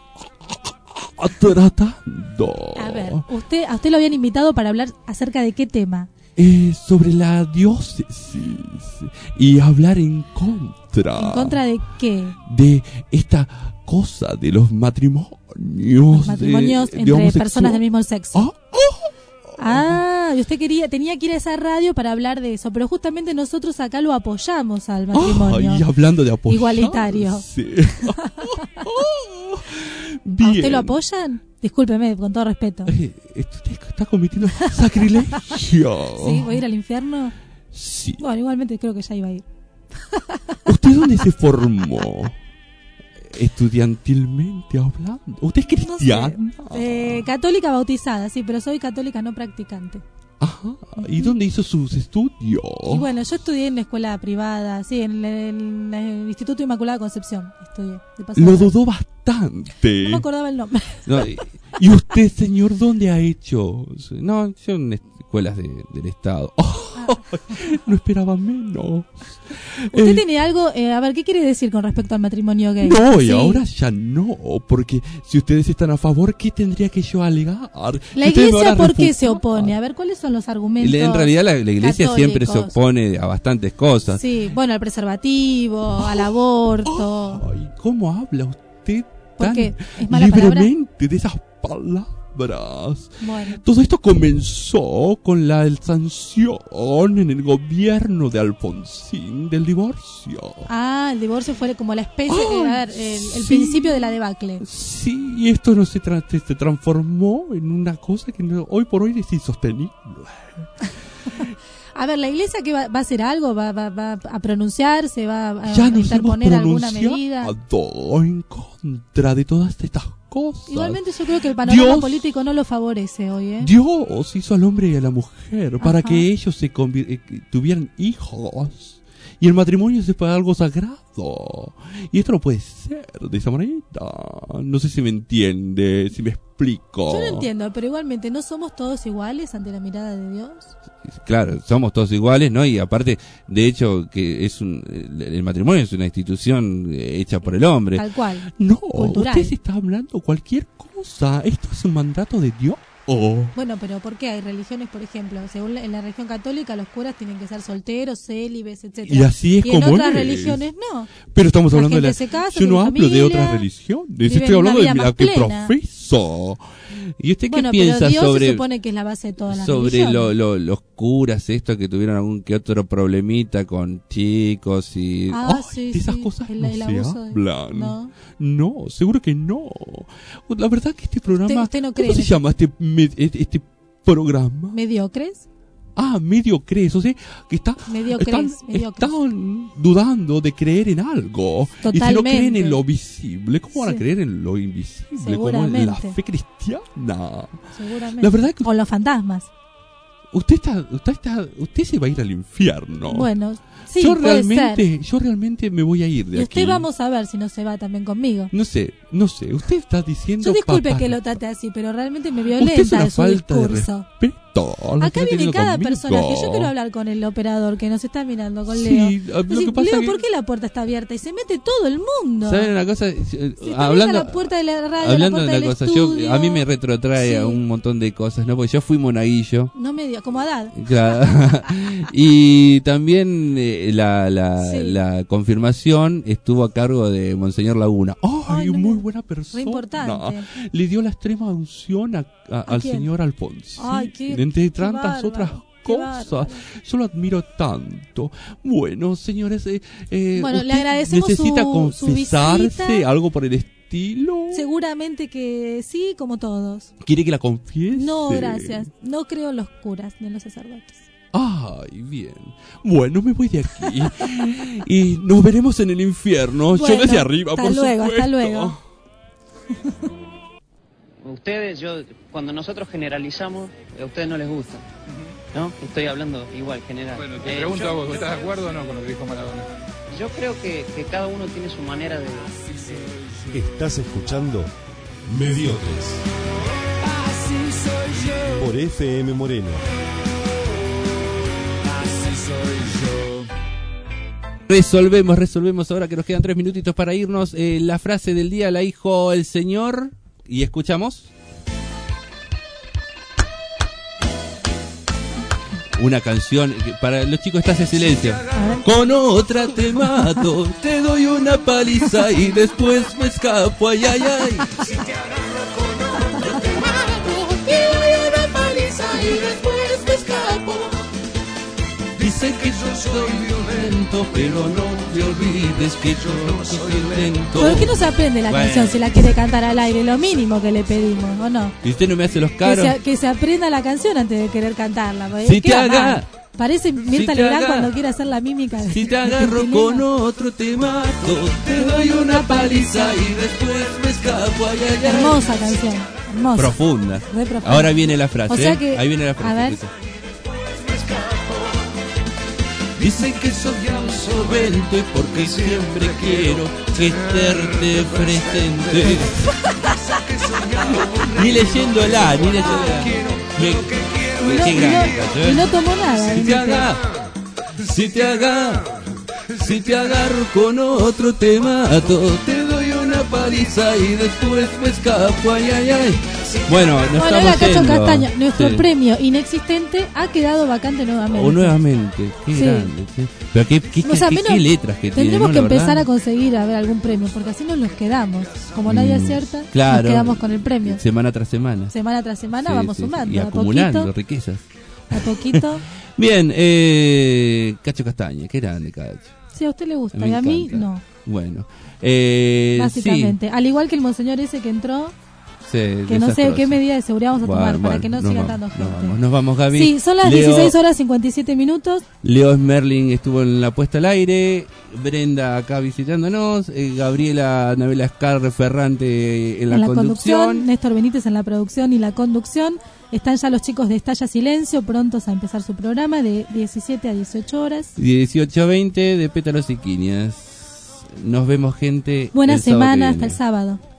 tratando. A ver, a usted lo habían invitado para hablar acerca de qué tema. Sobre la diócesis y hablar en contra. ¿En contra de qué? De esta cosa de los matrimonios. Los matrimonios entre personas del mismo sexo. Y usted tenía que ir a esa radio para hablar de eso, pero justamente nosotros acá lo apoyamos al matrimonio. Y hablando de apoyar. Igualitario. Sí. ¿A usted lo apoyan? Discúlpeme, con todo respeto. Usted está cometiendo sacrilegio. ¿Sí? ¿Voy a ir al infierno? Sí. Bueno, igualmente creo que ya iba a ir. ¿Usted dónde se formó? estudiantilmente hablando. ¿Usted es cristiana? No sé. Católica bautizada, sí, pero soy católica no practicante. Ajá. ¿Y dónde hizo sus estudios? Y bueno, yo estudié en la escuela privada, sí, en el Instituto Inmaculada Concepción estudié. Lo dudó bastante. No me acordaba el nombre. No, ¿y usted, señor, dónde ha hecho? No, yo en escuelas del Estado. No esperaba menos. ¿Usted tiene algo? A ver, ¿qué quiere decir con respecto al matrimonio gay? No, y Sí. ahora ya no, porque si ustedes están a favor, ¿qué tendría que yo alegar? La iglesia, ¿por qué se opone? A ver, ¿cuáles son los argumentos? En realidad la iglesia siempre se católicos? opone a bastantes cosas. Sí, bueno, al preservativo, al aborto. Ay, ¿cómo habla usted ¿Por tan qué? ¿Es mala palabra? libremente de esas palabras? Bueno. Todo esto comenzó con la sanción en el gobierno de Alfonsín del divorcio. Ah, el divorcio fue como la especie, a ver, el principio de la debacle. Sí, y esto no se transformó en una cosa que hoy por hoy es insostenible. A ver, ¿la iglesia que va a hacer algo? ¿Va a pronunciarse? ¿Va a Ya nos interponer hemos alguna medida? pronunciado en contra de todas estas cosas. Igualmente yo creo que el panorama Dios- político no lo favorece hoy, ¿eh? Dios hizo al hombre y a la mujer para Ajá. que ellos tuvieran hijos. Y el matrimonio es algo sagrado. Y esto no puede ser de esa manera. No sé si me entiende, si me explico. Yo lo entiendo, pero igualmente, ¿no somos todos iguales ante la mirada de Dios? Claro, somos todos iguales, ¿no? Y aparte, de hecho, que el matrimonio es una institución hecha por el hombre. Tal cual. No, Cultural. usted se está hablando cualquier cosa. Esto es un mandato de Dios. Bueno, pero ¿por qué hay religiones, por ejemplo? Según en la religión católica, los curas tienen que ser solteros, célibes, etcétera. Y así es y en como otras es. religiones no. Pero estamos hablando de la... gente se casa, Yo no tiene hablo de familia, otras religiones. viven Estoy hablando una de vida la más que plena. profeso. ¿Y usted Bueno, qué piensa pero Dios sobre... se supone que es la base de todas las Sobre religiones. los curas estos que tuvieron algún que otro problemita con chicos y... Ah, sí, de esas sí, cosas el no se abuso de- hablan. No. No, seguro que no. La verdad que este programa... Usted no cree ¿Cómo se en eso? llama este programa? ¿Mediocres? Mediocres, o sea, que Mediocres. están dudando de creer en algo. Y si no Totalmente. creen en lo visible, ¿cómo van a Sí. creer en lo invisible? Como en Seguramente. la fe cristiana. Seguramente. La verdad que O los fantasmas. usted se va a ir al infierno. Bueno, sí, yo puede realmente me voy a ir de Y usted aquí. vamos a ver si no se va también conmigo. No sé, usted está diciendo Yo disculpe papas. que lo trate así, pero realmente me Usted es violenta una su falta de discurso. respeto. lo que Acá está viene teniendo cada conmigo. personaje. Yo quiero hablar con el operador que nos está mirando, con Sí, Leo. lo que pasa Leo, que- ¿por qué la puerta está abierta? Y se mete todo el mundo. ¿Saben una cosa? Si está Hablando, abierta la puerta de la radio, la hablando de puerta una del cosa, estudio. a mí me retrotrae Sí. a un montón de cosas, ¿no? Porque yo fui monaguillo. No me diga, como Adad. Claro. Y también Sí. la confirmación estuvo a cargo de Monseñor Laguna. Ay, muy buena persona. Re importante. Le dio la extrema unción al quién? señor Alfonsín. Ay, qué entre tantas bárbaro, otras qué cosas. bárbaro. Yo lo admiro tanto. Bueno, señores, Bueno, le ¿usted agradecemos necesita su confesarse, visita. algo por el estilo? Seguramente que sí, como todos. ¿Quiere que la confiese? No, gracias. No creo en los curas ni en los sacerdotes. Ay, bien. Bueno, me voy de aquí. Y nos veremos en el infierno. Bueno, yo desde arriba, hasta por luego, supuesto. hasta luego. Ustedes, cuando nosotros generalizamos, a ustedes no les gusta, ¿no? Estoy hablando igual, general. Bueno, te pregunto a vos, ¿estás de acuerdo o no con lo que dijo Maradona? Yo creo que cada uno tiene su manera de... Estás escuchando Mediocres Así soy yo, por FM Moreno. así soy yo. Resolvemos ahora que nos quedan 3 minutitos para irnos. La frase del día la dijo el señor y escuchamos. Una canción que para los chicos está ese silencio. Con otra te mato, te doy una paliza y después me escapo, ay, ay, ay. Si te agarro con otro te mato, te doy una paliza y después me escapo. Dicen que yo soy violento, pero no te olvides que yo no soy violento. ¿Por qué no se aprende la Bueno. canción si la quiere cantar al aire? Lo mínimo que le pedimos, ¿o no? Y usted no me hace los caros. Que se aprenda la canción antes de querer cantarla. porque Si te queda mal. Parece Mirta te Legrand agarro- cuando quiere hacer la mímica. Si te agarro con otro te mato, te doy una paliza y después me escapo. Ay, ay, ay. Hermosa canción, hermosa. Profunda. Re profunda. Ahora viene la frase. O sea que, ahí viene la frase. a ver. escucha. Dicen que soy absorbente porque siempre quiero estarte presente. Ni leyéndola, ni leyéndola. Qué grande, Y no tomó nada. Si te agarro con otro te mato, te doy una paliza y después me escapo, ay, ay, ay. Bueno, nos Bueno, era estamos Cacho yendo. Castaña. Nuestro Sí. premio inexistente ha quedado vacante nuevamente. O nuevamente, qué Sí. grande. Sí. Pero qué O sea, menos- letras que tiene, tendremos ¿no? que La verdad. empezar a conseguir a ver algún premio, porque así nos los quedamos. Como nadie acierta, Claro. nos quedamos con el premio. Semana tras semana. Semana tras semana Sí, vamos sí, sí. sumando. Y a acumulando poquito, riquezas. a poquito. Bien, Cacho Castaña, qué grande, Cacho. Si a usted le gusta, Me y a mí encanta. no. Bueno, Básicamente. Al igual que el monseñor ese que entró, sí, que no sé desastroso. qué medida de seguridad vamos a tomar Bueno, para que no nos siga vamos, dando gente. Nos vamos, Gaby. Sí, son las 16:57. Leo Smerling estuvo en la puesta al aire, Brenda acá visitándonos, Gabriela Navela Scarre Ferrante en la conducción. Néstor Benítez en la producción y la conducción. Están ya los chicos de Estalla Silencio, prontos a empezar su programa de 17 a 18 horas. 18 a 20 de Pétalos y Quinias. Nos vemos, gente. Buena el sábado que semana, viene. hasta el sábado.